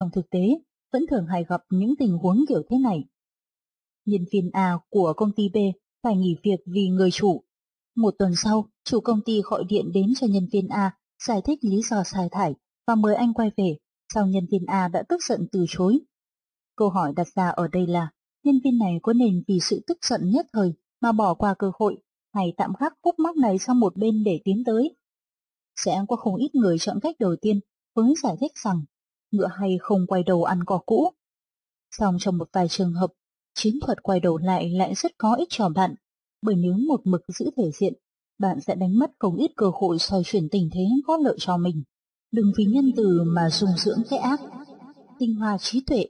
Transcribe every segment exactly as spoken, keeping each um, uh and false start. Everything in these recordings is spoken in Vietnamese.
trong thực tế vẫn thường hay gặp những tình huống kiểu thế này. Nhân viên A của công ty B phải nghỉ việc vì người chủ. Một tuần sau, chủ công ty gọi điện đến cho nhân viên A giải thích lý do sa thải và mời anh quay về, sau nhân viên A đã tức giận từ chối. Câu hỏi đặt ra ở đây là, nhân viên này có nên vì sự tức giận nhất thời mà bỏ qua cơ hội, hay tạm gác khúc mắc này sang một bên để tiến tới? Sẽ có không ít người chọn cách đầu tiên với giải thích rằng ngựa hay không quay đầu ăn cỏ cũ. Song trong một vài trường hợp, chiến thuật quay đầu lại lại rất có ích cho bạn, bởi nếu một mực giữ thể diện, bạn sẽ đánh mất không ít cơ hội xoay chuyển tình thế có lợi cho mình. Đừng vì nhân từ mà dung dưỡng cái ác. Tinh hoa trí tuệ.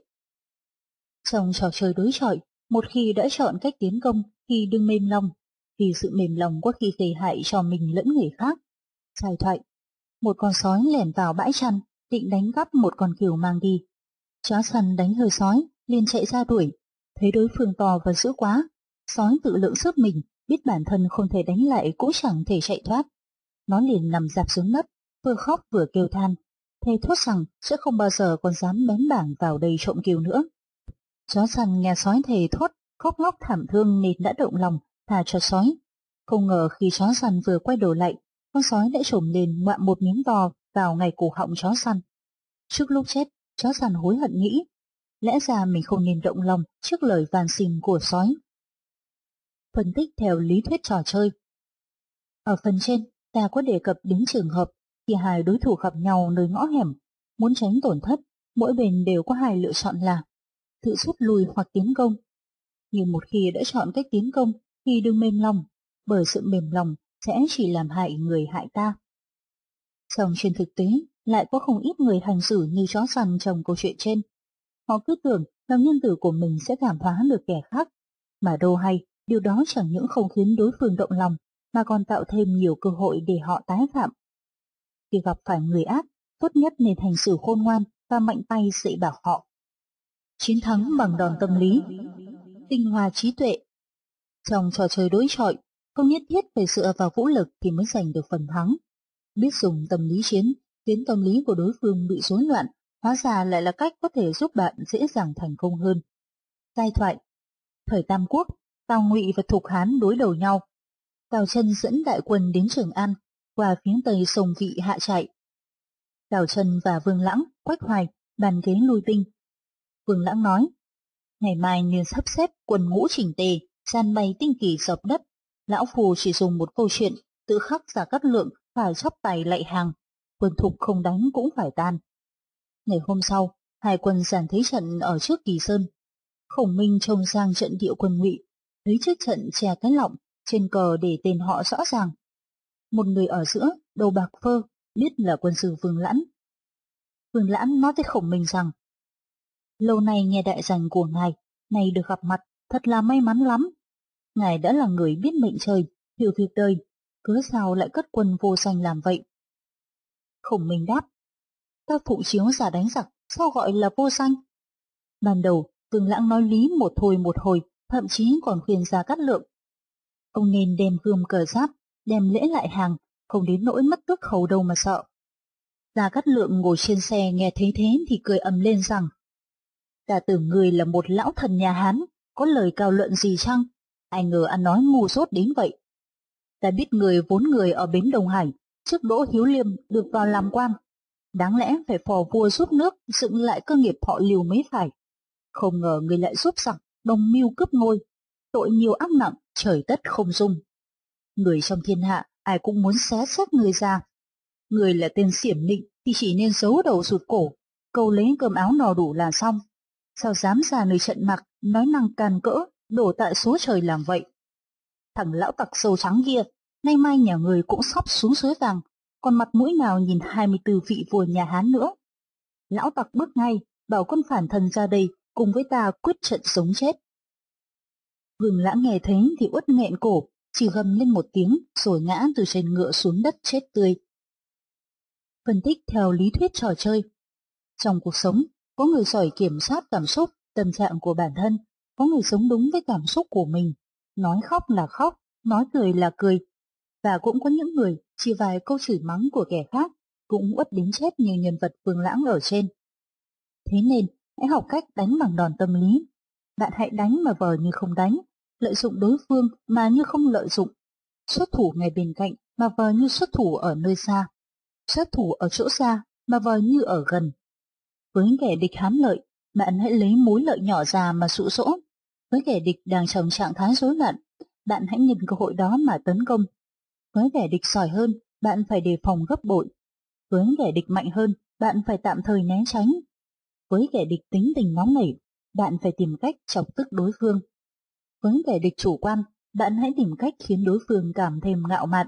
Trong trò chơi đối chọi, một khi đã chọn cách tiến công thì đừng mềm lòng, vì sự mềm lòng có khi gây hại cho mình lẫn người khác. Giai thoại. Một con sói lẻn vào bãi chăn, định đánh cắp một con cừu mang đi. Chó săn đánh hơi sói, liền chạy ra đuổi. Thấy đối phương to và dữ quá, sói tự lượng sức mình, biết bản thân không thể đánh lại cũng chẳng thể chạy thoát. Nó liền nằm rạp xuống đất, vừa khóc vừa kêu than, thề thốt rằng sẽ không bao giờ còn dám bén bảng vào đây trộm cừu nữa. Chó săn nghe sói thề thốt, khóc lóc thảm thương nên đã động lòng, thà cho sói. Không ngờ khi chó săn vừa quay đầu lại, con sói đã trồm lên ngoạm một miếng to vào ngay cổ họng chó săn. Trước lúc chết, chó săn hối hận nghĩ, lẽ ra mình không nên động lòng trước lời van xin của sói. Phân tích theo lý thuyết trò chơi. Ở phần trên, ta có đề cập đến trường hợp khi hai đối thủ gặp nhau nơi ngõ hẻm, muốn tránh tổn thất, mỗi bên đều có hai lựa chọn là tự rút lui hoặc tiến công. Nhưng một khi đã chọn cách tiến công thì đừng mềm lòng, bởi sự mềm lòng sẽ chỉ làm hại người hại ta. Song trên thực tế, lại có không ít người hành xử như chó săn trong câu chuyện trên. Họ cứ tưởng lòng nhân từ của mình sẽ cảm hóa được kẻ khác, mà đâu hay, điều đó chẳng những không khiến đối phương động lòng, mà còn tạo thêm nhiều cơ hội để họ tái phạm. Khi gặp phải người ác, tốt nhất nên hành xử khôn ngoan và mạnh tay dạy bảo họ. Chiến thắng bằng đòn tâm lý. Tinh hoa trí tuệ. Trong trò chơi đối chọi, không nhất thiết phải dựa vào vũ lực thì mới giành được phần thắng. Biết dùng tâm lý chiến, khiến tâm lý của đối phương bị rối loạn, hóa ra lại là cách có thể giúp bạn dễ dàng thành công hơn. Giai thoại. Thời Tam Quốc, Tào Ngụy và Thục Hán đối đầu nhau. Tào Chân dẫn đại quân đến Trường An, qua phía tây sông Vị hạ trại. Tào Chân và Vương Lãng, Quách Hoài bàn kế lui binh. Vương Lãng nói, ngày mai nên sắp xếp quân ngũ chỉnh tề, san bày tinh kỳ dọc đất. Lão Phù chỉ dùng một câu chuyện, tự khắc Giả Cát Lượng phải chắp tay lạy hàng, quân Thục không đánh cũng phải tan. Ngày hôm sau, hai quân dàn thế trận ở trước Kỳ Sơn. Khổng Minh trông sang trận địa quân Ngụy, thấy trước trận che cái lọng, trên cờ để tên họ rõ ràng. Một người ở giữa, đầu bạc phơ, biết là quân sư Vương Lãng. Vương Lãng nói với Khổng Minh rằng, lâu nay nghe đại danh của ngài, nay được gặp mặt, thật là may mắn lắm. Ngài đã là người biết mệnh trời, hiểu việc đời, cớ sao lại cất quân vô danh làm vậy? Khổng Minh đáp, ta phụ chiếu giả đánh giặc, sao gọi là vô danh? Ban đầu, Vương Lãng nói lý một thôi một hồi, thậm chí còn khuyên Giả Cát Lượng. Ông nên đem gươm cờ giáp, đem lễ lại hàng, không đến nỗi mất tước hầu đâu mà sợ. Giả Cát Lượng ngồi trên xe nghe thấy thế thì cười ầm lên rằng, ta tưởng người là một lão thần nhà Hán, có lời cao luận gì chăng? Ai ngờ ăn nói ngu dốt đến vậy. Ta biết người vốn người ở bến Đông Hải, trước Đỗ Hiếu Liêm được vào làm quan. Đáng lẽ phải phò vua giúp nước dựng lại cơ nghiệp họ Liêu mới phải. Không ngờ người lại giúp giặc, đồng mưu cướp ngôi. Tội nhiều ác nặng, trời đất không dung. Người trong thiên hạ, ai cũng muốn xé xác người ra. Người là tên xiểm nịnh thì chỉ nên giấu đầu rụt cổ, câu lấy cơm áo no đủ là xong. Sao dám ra nơi trận mặc, nói năng càn cỡ, đổ tại số trời làm vậy? Thằng lão tặc sâu trắng kia, nay mai nhà người cũng sắp xuống suối vàng, còn mặt mũi nào nhìn hai mươi tư vị vua nhà Hán nữa. Lão tặc bước ngay, bảo quân phản thần ra đây, cùng với ta quyết trận sống chết. Vương Lãng nghe thấy thì uất nghẹn cổ, chỉ gầm lên một tiếng rồi ngã từ trên ngựa xuống đất chết tươi. Phân tích theo lý thuyết trò chơi. Trong cuộc sống, có người giỏi kiểm soát cảm xúc, tâm trạng của bản thân, có người sống đúng với cảm xúc của mình, nói khóc là khóc, nói cười là cười, và cũng có những người chỉ vài câu chửi mắng của kẻ khác cũng uất đến chết như nhân vật Vương Lãng ở trên. Thế nên, hãy học cách đánh bằng đòn tâm lý. Bạn hãy đánh mà vờ như không đánh, lợi dụng đối phương mà như không lợi dụng, xuất thủ ngay bên cạnh mà vờ như xuất thủ ở nơi xa, xuất thủ ở chỗ xa mà vờ như ở gần. Với kẻ địch hám lợi, bạn hãy lấy mối lợi nhỏ ra mà dụ dỗ. Với kẻ địch đang trong trạng thái rối loạn, bạn hãy nhân cơ hội đó mà tấn công. Với kẻ địch giỏi hơn, bạn phải đề phòng gấp bội. Với kẻ địch mạnh hơn, bạn phải tạm thời né tránh. Với kẻ địch tính tình nóng nảy, bạn phải tìm cách chọc tức đối phương. Với kẻ địch chủ quan, bạn hãy tìm cách khiến đối phương cảm thêm ngạo mạn.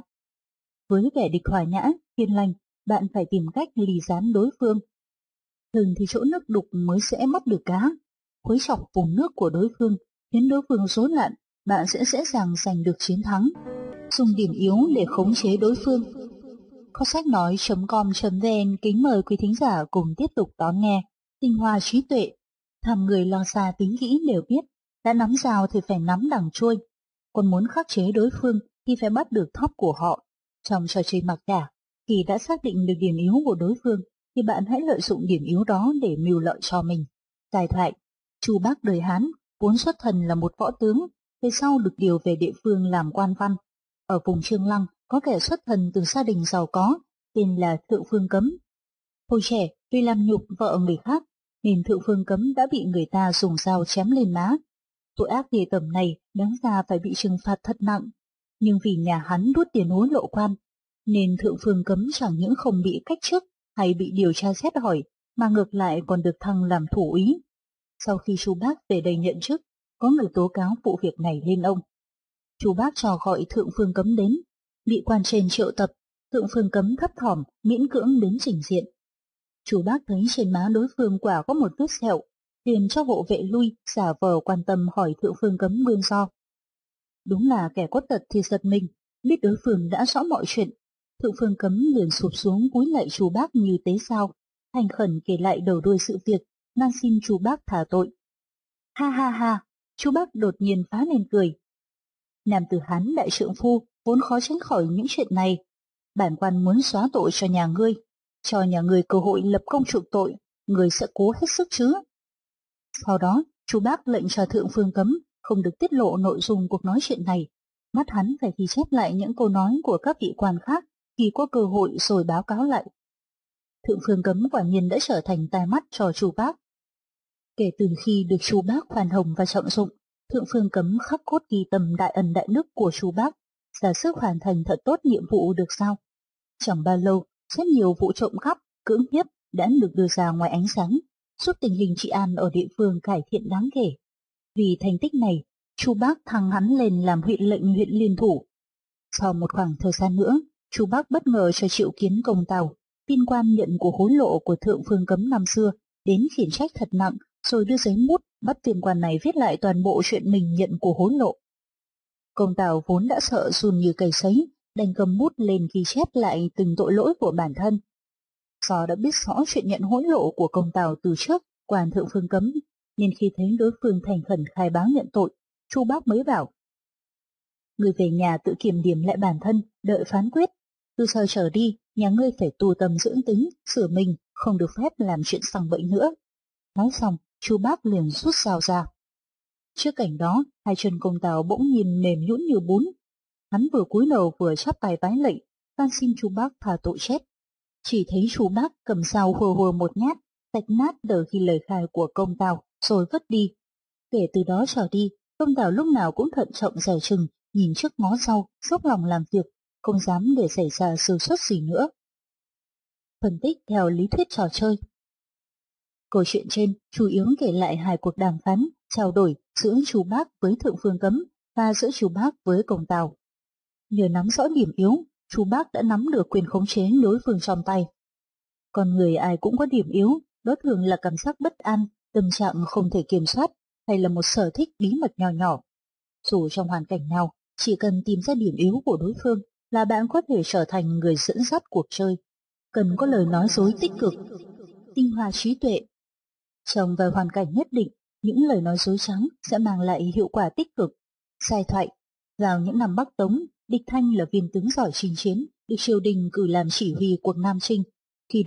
Với kẻ địch hòa nhã, hiền lành, bạn phải tìm cách lì gián đối phương. Thường thì chỗ nước đục mới sẽ mất được cá. Khuấy chọc vùng nước của đối phương, khiến đối phương rối loạn, bạn sẽ dễ dàng giành được chiến thắng. Dùng điểm yếu để khống chế đối phương. Kho sách nói chấm com chấm vn kính mời quý thính giả cùng tiếp tục đón nghe tinh hoa trí tuệ. Tham người lo xa tính kỹ đều biết, đã nắm rào thì phải nắm đằng trôi, còn muốn khắc chế đối phương thì phải bắt được thóp của họ. Trong trò chơi mặc cả, khi đã xác định được điểm yếu của đối phương thì bạn hãy lợi dụng điểm yếu đó để mưu lợi cho mình. Tài thoại, Chu Bác đời Hán, vốn xuất thân là một võ tướng, về sau được điều về địa phương làm quan văn. Ở vùng Trương Lăng có kẻ xuất thân từ gia đình giàu có, tên là Thượng Phương Cấm. Hồi trẻ, vì làm nhục vợ người khác, nên Thượng Phương Cấm đã bị người ta dùng dao chém lên má. Tội ác ghê tởm này đáng ra phải bị trừng phạt thật nặng, nhưng vì nhà hắn đút tiền hối lộ quan, nên Thượng Phương Cấm chẳng những không bị cách chức hay bị điều tra xét hỏi, mà ngược lại còn được thăng làm thủ úy. Sau khi Chu Bác về đây nhận chức, có người tố cáo vụ việc này lên ông. Chu Bác cho gọi Thượng Phương Cấm đến, bị quan trên triệu tập, Thượng Phương Cấm thấp thỏm miễn cưỡng đến trình diện. Chu Bác thấy trên má đối phương quả có một vết sẹo, liền cho hộ vệ lui, giả vờ quan tâm hỏi Thượng Phương Cấm nguyên do. Đúng là kẻ có tật thì giật mình, biết đối phương đã rõ mọi chuyện. Thượng Phương Cấm liền sụp xuống cúi lạy Chu Bác như tế sao, thành khẩn kể lại đầu đuôi sự việc, van xin Chu Bác thả tội. Ha ha ha, Chu Bác đột nhiên phá lên cười. Nam tử Hán đại trượng phu vốn khó tránh khỏi những chuyện này. Bản quan muốn xóa tội cho nhà ngươi, cho nhà ngươi cơ hội lập công chuộc tội, ngươi sẽ cố hết sức chứ. Sau đó, Chu Bác lệnh cho Thượng Phương Cấm không được tiết lộ nội dung cuộc nói chuyện này, bắt hắn phải ghi chép lại những câu nói của các vị quan khác khi có cơ hội rồi báo cáo lại. Thượng Phương Cấm quả nhiên đã trở thành tai mắt cho Chu Bác. Kể từ khi được Chu Bác khoan hồng và trọng dụng, Thượng Phương Cấm khắc cốt ghi tâm đại ân đại đức của Chu Bác, ra sức hoàn thành thật tốt nhiệm vụ được giao. Chẳng bao lâu, rất nhiều vụ trộm cắp, cưỡng hiếp đã được đưa ra ngoài ánh sáng, giúp tình hình trị an ở địa phương cải thiện đáng kể. Vì thành tích này, Chu Bác thăng hắn lên làm huyện lệnh huyện Liên Thủ. Sau một khoảng thời gian nữa, Chu Bác bất ngờ cho triệu kiến công tào, tin quan nhận của hối lộ của Thượng Phương Cấm năm xưa, đến khiển trách thật nặng, rồi đưa giấy bút bắt viên quan này viết lại toàn bộ chuyện mình nhận của hối lộ. Công tào vốn đã sợ run như cây sấy, đành cầm bút lên ghi chép lại từng tội lỗi của bản thân. Do đã biết rõ chuyện nhận hối lộ của công tào từ trước, quan Thượng Phương Cấm, nên khi thấy đối phương thành khẩn khai báo nhận tội, Chu Bác mới bảo: Ngươi về nhà tự kiểm điểm lại bản thân, đợi phán quyết. Từ giờ trở đi, nhà ngươi phải tu tâm dưỡng tính, sửa mình, không được phép làm chuyện sằng bậy nữa. Nói xong, Chu Bác liền rút dao ra. Trước cảnh đó, hai chân công tào bỗng nhìn mềm nhũn như bún. Hắn vừa cúi đầu vừa chắp tay vái lạy, van xin Chu Bác tha tội chết. Chỉ thấy Chu Bác cầm dao hùa hùa một nhát, tạch nát đờ ghi lời khai của công tào, rồi vứt đi. Kể từ đó trở đi, công tào lúc nào cũng thận trọng dè chừng, nhìn trước ngó sau, dốc lòng làm việc, không dám để xảy ra sơ suất gì nữa. Phân tích theo lý thuyết trò chơi. Câu chuyện trên chủ yếu kể lại hai cuộc đàm phán, trao đổi giữa Chu Bác với Thượng Phương Cấm và giữa Chu Bác với công tào. Nhờ nắm rõ điểm yếu, Chu Bác đã nắm được quyền khống chế đối phương trong tay. Con người ai cũng có điểm yếu, đó thường là cảm giác bất an, tâm trạng không thể kiểm soát, hay là một sở thích bí mật nhỏ nhỏ. Dù trong hoàn cảnh nào, chỉ cần tìm ra điểm yếu của đối phương là bạn có thể trở thành người dẫn dắt cuộc chơi. Cần có lời nói dối tích cực, tinh hoa trí tuệ. Trong vài hoàn cảnh nhất định, những lời nói dối trắng sẽ mang lại hiệu quả tích cực. Giai thoại, vào những năm Bắc Tống, Địch Thanh là viên tướng giỏi chinh chiến, được triều đình cử làm chỉ huy cuộc Nam Chinh. Khi đó,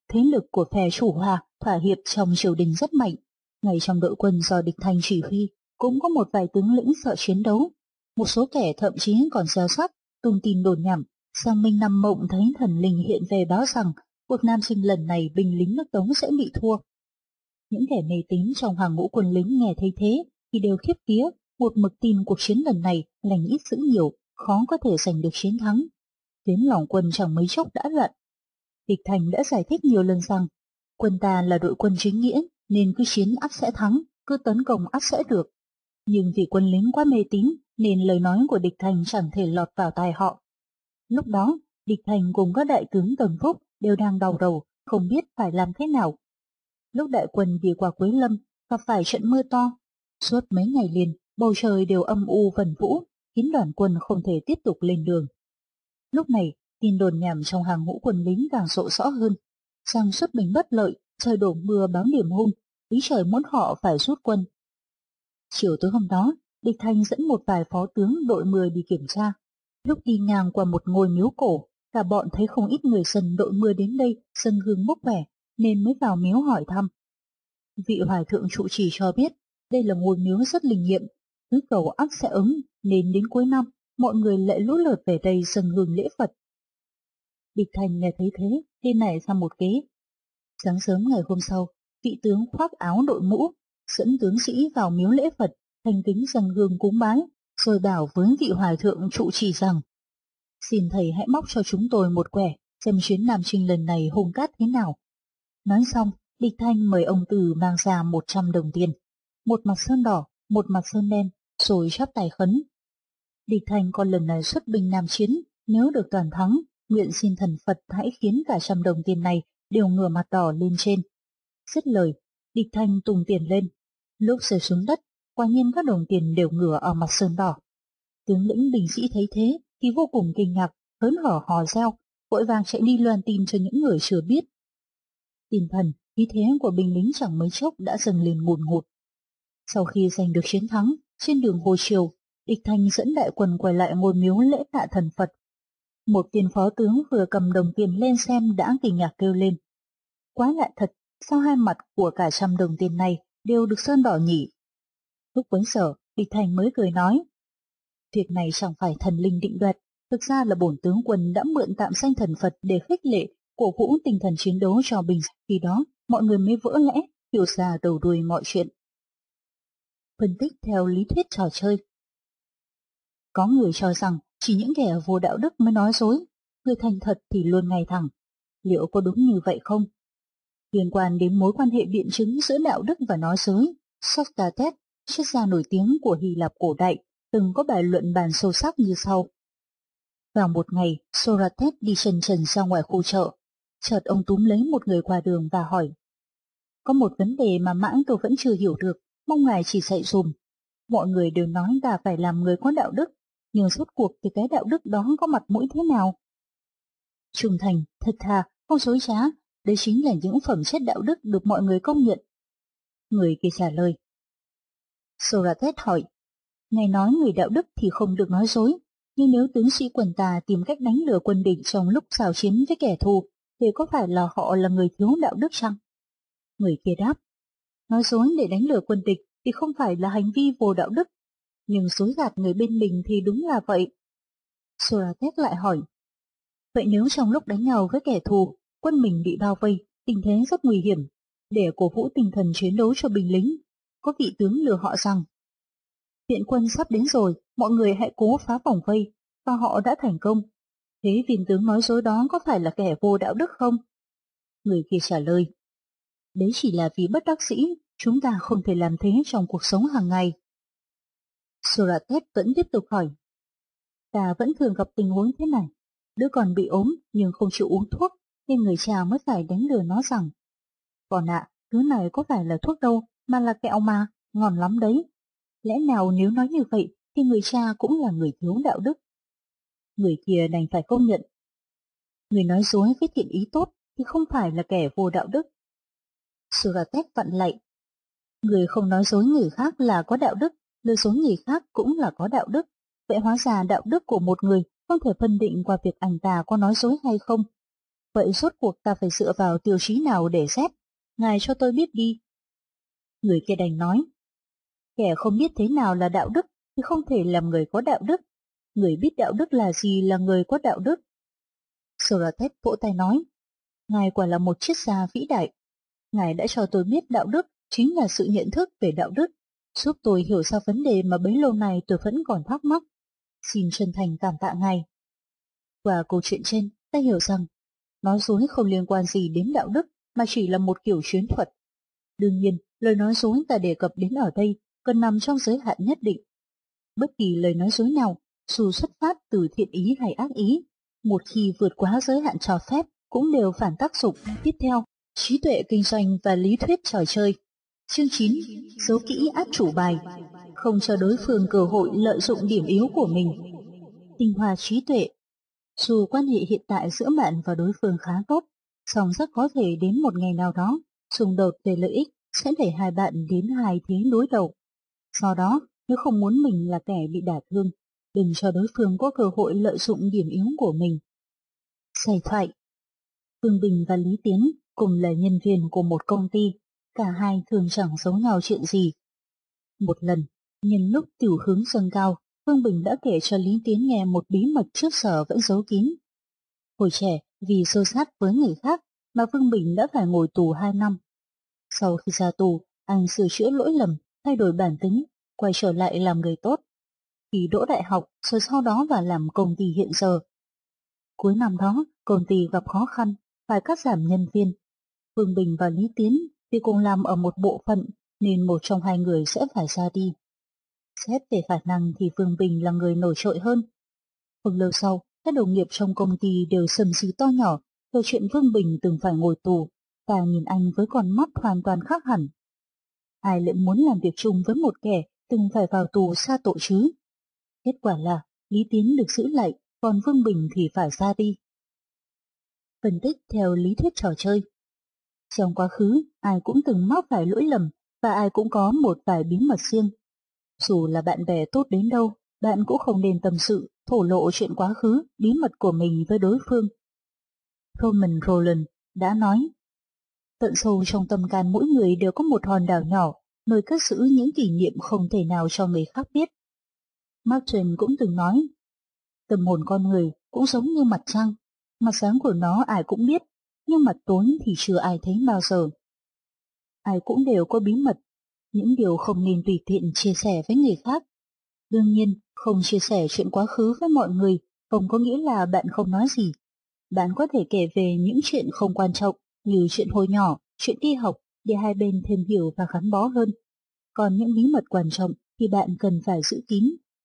thế lực của phe chủ hòa thỏa hiệp trong triều đình rất mạnh. Ngay trong đội quân do địch thành chỉ huy, cũng có một vài tướng lĩnh sợ chiến đấu. Một số kẻ thậm chí còn gieo sắc, tung tin đồn nhảm, sang Minh Nam Mộng thấy thần linh hiện về báo rằng cuộc nam chinh lần này binh lính nước Tống sẽ bị thua. Những kẻ mê tín trong hàng ngũ quân lính nghe thấy thế thì đều khiếp vía, một mực tin cuộc chiến lần này lành ít dữ nhiều, khó có thể giành được chiến thắng. Khiến lòng quân chẳng mấy chốc đã loạn. Địch Thành đã giải thích nhiều lần rằng quân ta là đội quân chính nghĩa nên cứ chiến ắt sẽ thắng, cứ tấn công ắt sẽ được. Nhưng vì quân lính quá mê tín nên lời nói của Địch Thành chẳng thể lọt vào tai họ. Lúc đó, Địch Thành cùng các đại tướng Tần Phúc đều đang đau đầu, không biết phải làm thế nào. Lúc đại quân đi qua Quế Lâm, gặp phải trận mưa to. Suốt mấy ngày liền, bầu trời đều âm u vần vũ, khiến đoàn quân không thể tiếp tục lên đường. Lúc này, tin đồn nhảm trong hàng ngũ quân lính càng rộ rõ hơn. Rằng xuất binh bất lợi, trời đổ mưa báo điểm hung, ý trời muốn họ phải rút quân. Chiều tối hôm đó, Địch Thành dẫn một vài phó tướng đội mưa đi kiểm tra. Lúc đi ngang qua một ngôi miếu cổ, cả bọn thấy không ít người dân đội mưa đến đây dâng hương bốc khỏe, nên mới vào miếu hỏi thăm. Vị Hoài Thượng trụ trì cho biết, đây là ngôi miếu rất linh nghiệm, cứ cầu ắt sẽ ứng, nên đến cuối năm, mọi người lại lũ lượt về đây dâng hương lễ Phật. Địch Thành nghe thấy thế, nên nảy ra một kế. Sáng sớm ngày hôm sau, vị tướng khoác áo đội mũ, dẫn tướng sĩ vào miếu lễ Phật, thành kính dâng hương cúng bái, rồi bảo với vị Hoài Thượng trụ trì rằng: xin thầy hãy móc cho chúng tôi một quẻ, xem chuyến Nam Chinh lần này hung cát thế nào. Nói xong, Địch Thanh mời ông Từ mang ra một trăm đồng tiền, một mặt sơn đỏ, một mặt sơn đen, rồi chắp tay khấn. Địch Thanh còn lần này xuất binh Nam chiến, nếu được toàn thắng, nguyện xin thần Phật hãy khiến cả trăm đồng tiền này đều ngửa mặt đỏ lên trên. Dứt lời, Địch Thanh tung tiền lên, lúc rơi xuống đất, quả nhiên các đồng tiền đều ngửa ở mặt sơn đỏ. Tướng lĩnh binh sĩ thấy thế thì vô cùng kinh ngạc, hớn hở hò reo, vội vàng chạy đi loan tin cho những người chưa biết. Tinh thần, khí thế của binh lính chẳng mấy chốc đã dâng lên ngùn ngụt. Sau khi giành được chiến thắng, trên đường Hồ Triều, Địch Thanh dẫn đại quân quay lại ngôi miếu lễ tạ thần Phật. Một viên phó tướng vừa cầm đồng tiền lên xem đã kinh ngạc kêu lên: quá lạ thật, sao hai mặt của cả trăm đồng tiền này đều được sơn đỏ nhỉ? Lúc bấy giờ, Địch Thanh mới cười nói: việc này chẳng phải thần linh định đoạt, thực ra là bổn tướng quân đã mượn tạm danh thần Phật để khích lệ, cổ vũ tinh thần chiến đấu cho binh, khi đó mọi người mới vỡ lẽ, hiểu ra đầu đuôi mọi chuyện. Phân tích theo lý thuyết trò chơi. Có người cho rằng chỉ những kẻ vô đạo đức mới nói dối, người thành thật thì luôn ngay thẳng. Liệu có đúng như vậy không? Liên quan đến mối quan hệ biện chứng giữa đạo đức và nói dối, Socrates, triết gia nổi tiếng của Hy Lạp cổ đại, từng có bài luận bàn sâu sắc như sau. Vào một ngày, Socrates đi chân trần ra ngoài khu chợ, chợt ông túm lấy một người qua đường và hỏi: có một vấn đề mà mãi tôi vẫn chưa hiểu được, mong ngài chỉ dạy dùm. Mọi người đều nói ta phải làm người có đạo đức, nhưng rốt cuộc thì cái đạo đức đó có mặt mũi thế nào? Trung thành, thật thà, không dối trá, đấy chính là những phẩm chất đạo đức được mọi người công nhận. Người kia trả lời. Socrates hỏi: ngài nói người đạo đức thì không được nói dối, nhưng nếu tướng sĩ quần ta tìm cách đánh lừa quân địch trong lúc giao chiến với kẻ thù, thì có phải là họ là người thiếu đạo đức chăng? Người kia đáp: nói dối để đánh lừa quân địch thì không phải là hành vi vô đạo đức, nhưng dối gạt người bên mình thì đúng là vậy. Socrates lại hỏi: vậy nếu trong lúc đánh nhau với kẻ thù, quân mình bị bao vây, tình thế rất nguy hiểm, để cổ vũ tinh thần chiến đấu cho binh lính, có vị tướng lừa họ rằng viện quân sắp đến rồi, mọi người hãy cố phá vòng vây, và họ đã thành công. Thế viên tướng nói dối đó có phải là kẻ vô đạo đức không? Người kia trả lời: đấy chỉ là vì bất đắc dĩ, chúng ta không thể làm thế trong cuộc sống hàng ngày. Socrates vẫn tiếp tục hỏi: ta vẫn thường gặp tình huống thế này, đứa con bị ốm nhưng không chịu uống thuốc, nên người cha mới phải đánh lừa nó rằng: còn ạ, thứ này có phải là thuốc đâu, mà là kẹo mà, ngon lắm đấy. Lẽ nào nếu nói như vậy thì người cha cũng là người thiếu đạo đức? Người kia đành phải công nhận: người nói dối với thiện ý tốt thì không phải là kẻ vô đạo đức. Socrates vặn lại: người không nói dối người khác là có đạo đức, lừa dối người khác cũng là có đạo đức. Vậy hóa ra đạo đức của một người không thể phân định qua việc anh ta có nói dối hay không. Vậy rốt cuộc ta phải dựa vào tiêu chí nào để xét? Ngài cho tôi biết đi. Người kia đành nói, kẻ không biết thế nào là đạo đức thì không thể làm người có đạo đức. Người biết đạo đức là gì là người có đạo đức. Socrates vỗ tay nói, Ngài quả là một triết gia vĩ đại. Ngài đã cho tôi biết đạo đức chính là sự nhận thức về đạo đức, giúp tôi hiểu ra vấn đề mà bấy lâu nay tôi vẫn còn thắc mắc. Xin chân thành cảm tạ Ngài. Qua câu chuyện trên, ta hiểu rằng, nói dối không liên quan gì đến đạo đức mà chỉ là một kiểu chiến thuật. Đương nhiên, lời nói dối ta đề cập đến ở đây cần nằm trong giới hạn nhất định. Bất kỳ lời nói dối nào, dù xuất phát từ thiện ý hay ác ý, một khi vượt quá giới hạn cho phép cũng đều phản tác dụng. Tiếp theo, trí tuệ kinh doanh và lý thuyết trò chơi. Chương chín. Giấu kỹ át chủ bài, không cho đối phương cơ hội lợi dụng điểm yếu của mình. Tinh hoa trí tuệ. Dù quan hệ hiện tại giữa bạn và đối phương khá tốt, song rất có thể đến một ngày nào đó, xung đột về lợi ích sẽ đẩy hai bạn đến hai thế đối đầu. Do đó, nếu không muốn mình là kẻ bị đả thương, đừng cho đối phương có cơ hội lợi dụng điểm yếu của mình. Giải thoại. Phương Bình và Lý Tiến cùng là nhân viên của một công ty, cả hai thường chẳng giấu nhau chuyện gì. Một lần, nhân lúc tiểu hướng dâng cao, Phương Bình đã kể cho Lý Tiến nghe một bí mật trước giờ vẫn giấu kín. Hồi trẻ, vì xô xát với người khác mà Phương Bình đã phải ngồi tù hai năm. Sau khi ra tù, anh sửa chữa lỗi lầm, thay đổi bản tính, quay trở lại làm người tốt. Khi đỗ đại học, rồi sau đó vào làm công ty hiện giờ. Cuối năm đó, công ty gặp khó khăn, phải cắt giảm nhân viên. Phương Bình và Lý Tiến vì cùng làm ở một bộ phận nên một trong hai người sẽ phải ra đi. Xét về khả năng thì Phương Bình là người nổi trội hơn. Không lâu sau, các đồng nghiệp trong công ty đều sầm xì to nhỏ về chuyện Phương Bình từng phải ngồi tù, và nhìn anh với con mắt hoàn toàn khác hẳn. Ai lại muốn làm việc chung với một kẻ từng phải vào tù sa tội chứ? Kết quả là Lý Tiến được giữ lại, còn Phương Bình thì phải ra đi. Phân tích theo lý thuyết trò chơi. Trong quá khứ, ai cũng từng mắc phải lỗi lầm và ai cũng có một vài bí mật riêng. Dù là bạn bè tốt đến đâu, bạn cũng không nên tâm sự, thổ lộ chuyện quá khứ, bí mật của mình với đối phương. Roman Roland đã nói, tận sâu trong tâm can mỗi người đều có một hòn đảo nhỏ, nơi cất giữ những kỷ niệm không thể nào cho người khác biết. Mark Twain cũng từng nói, tâm hồn con người cũng giống như mặt trăng, mặt sáng của nó ai cũng biết, nhưng mặt tối thì chưa ai thấy bao giờ. Ai cũng đều có bí mật, những điều không nên tùy tiện chia sẻ với người khác. Đương nhiên, không chia sẻ chuyện quá khứ với mọi người không có nghĩa là bạn không nói gì. Bạn có thể kể về những chuyện không quan trọng như chuyện hồi nhỏ, chuyện đi học để hai bên thêm hiểu và gắn bó hơn. Còn những bí mật quan trọng thì bạn cần phải giữ kín.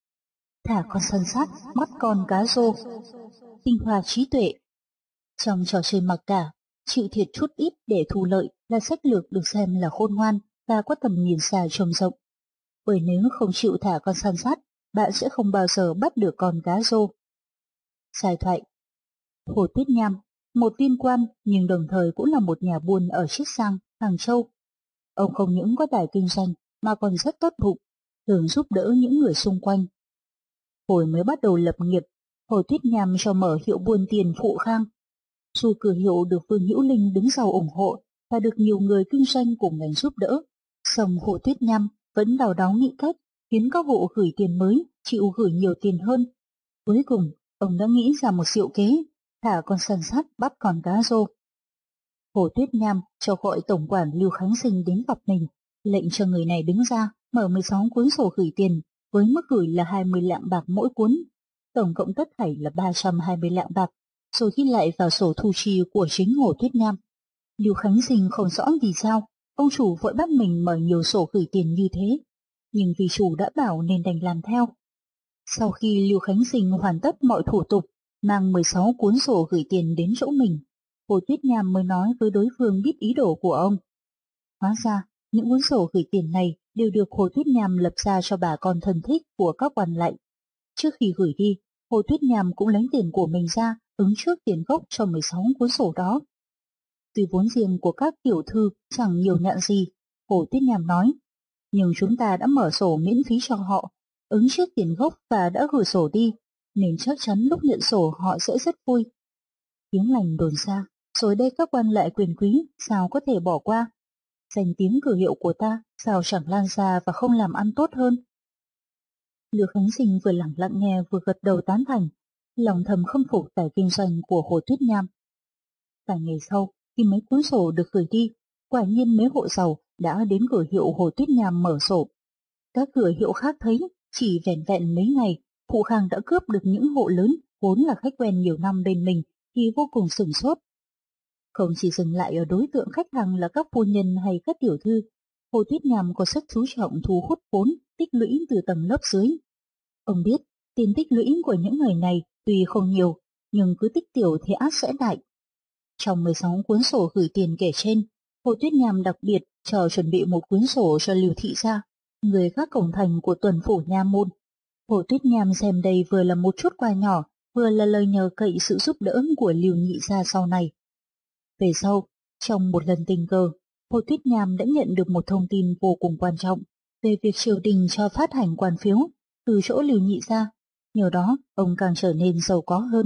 Thả con săn sát, bắt con cá rô. Tinh hoa trí tuệ. Trong trò chơi mặc cả, chịu thiệt chút ít để thu lợi là sách lược được xem là khôn ngoan và có tầm nhìn xa trông rộng. Bởi nếu không chịu thả con săn sát, bạn sẽ không bao giờ bắt được con cá rô. Giải thoại. Hồ Tuyết Nham, một viên quan nhưng đồng thời cũng là một nhà buôn ở Chiết Giang, Hàng Châu. Ông không những có tài kinh doanh mà còn rất tốt bụng, thường giúp đỡ những người xung quanh. Hồi mới bắt đầu lập nghiệp, Hồ Tuyết Nham cho mở hiệu buôn tiền Phụ Khang. Dù cửa hiệu được Vương Hữu Linh đứng sau ủng hộ và được nhiều người kinh doanh cùng ngành giúp đỡ, song Hồ Tuyết Nham vẫn đào đáo nghĩ cách khiến các hộ gửi tiền mới chịu gửi nhiều tiền hơn. Cuối cùng, ông đã nghĩ ra một diệu kế, thả con săn sát bắt con cá rô. Hồ Tuyết Nham cho gọi tổng quản Lưu Khánh Sinh đến gặp mình, lệnh cho người này đứng ra mở mười sáu cuốn sổ gửi tiền, với mức gửi là hai mươi lạng bạc mỗi cuốn, tổng cộng tất thảy là ba trăm hai mươi lạng bạc, rồi ghi lại vào sổ thu chi của chính Hồ Tuyết Nham. Lưu Khánh Sinh không rõ vì sao, ông chủ vội bắt mình mở nhiều sổ gửi tiền như thế, nhưng vì chủ đã bảo nên đành làm theo. Sau khi Lưu Khánh Sinh hoàn tất mọi thủ tục, mang mười sáu cuốn sổ gửi tiền đến chỗ mình, Hồ Tuyết Nham mới nói với đối phương biết ý đồ của ông. Hóa ra, những cuốn sổ gửi tiền này đều được Hồ Tuyết Nham lập ra cho bà con thân thích của các quan lại. Trước khi gửi đi, Hồ Tuyết Nham cũng lấy tiền của mình ra ứng trước tiền gốc cho mười sáu cuốn sổ đó. Từ vốn riêng của các tiểu thư chẳng nhiều nhạn gì, Hồ Tuyết Nham nói, nhưng chúng ta đã mở sổ miễn phí cho họ, ứng trước tiền gốc và đã gửi sổ đi, nên chắc chắn lúc nhận sổ họ sẽ rất vui. Tiếng lành đồn xa, rồi đây các quan lại quyền quý sao có thể bỏ qua. Danh tiếng cử hiệu của ta sao chẳng lan ra và không làm ăn tốt hơn. Lữ Khánh Sinh vừa lặng lặng nghe vừa gật đầu tán thành, lòng thầm khâm phục tài kinh doanh của Hồ Tuyết Nham. Vài ngày sau, khi mấy cuốn sổ được gửi đi, quả nhiên mấy hộ giàu đã đến cửa hiệu Hồ Tuyết Nham mở sổ. Các cửa hiệu khác thấy chỉ vẻn vẹn mấy ngày, Phụ Khang đã cướp được những hộ lớn vốn là khách quen nhiều năm bên mình thì vô cùng sửng sốt. Không chỉ dừng lại ở đối tượng khách hàng là các phu nhân hay các tiểu thư, Hồ Tuyết Nham có rất chú trọng thu hút vốn tích lũy từ tầng lớp dưới. Ông biết tiền tích lũy của những người này tuy không nhiều, nhưng cứ tích tiểu thì ắt sẽ đại. Trong mười sáu cuốn sổ gửi tiền kể trên, Hồ Tuyết Nham đặc biệt chờ chuẩn bị một cuốn sổ cho Lưu Thị Gia, người khác cổng thành của tuần phủ nha môn. Hồ Tuyết Nham xem đây vừa là một chút quà nhỏ, vừa là lời nhờ cậy sự giúp đỡ của Lưu Nhị Gia sau này. Về sau, trong một lần tình cờ, Hồ Tuyết Nham đã nhận được một thông tin vô cùng quan trọng về việc triều đình cho phát hành quan phiếu từ chỗ Lưu Nhị Gia, nhờ đó ông càng trở nên giàu có hơn.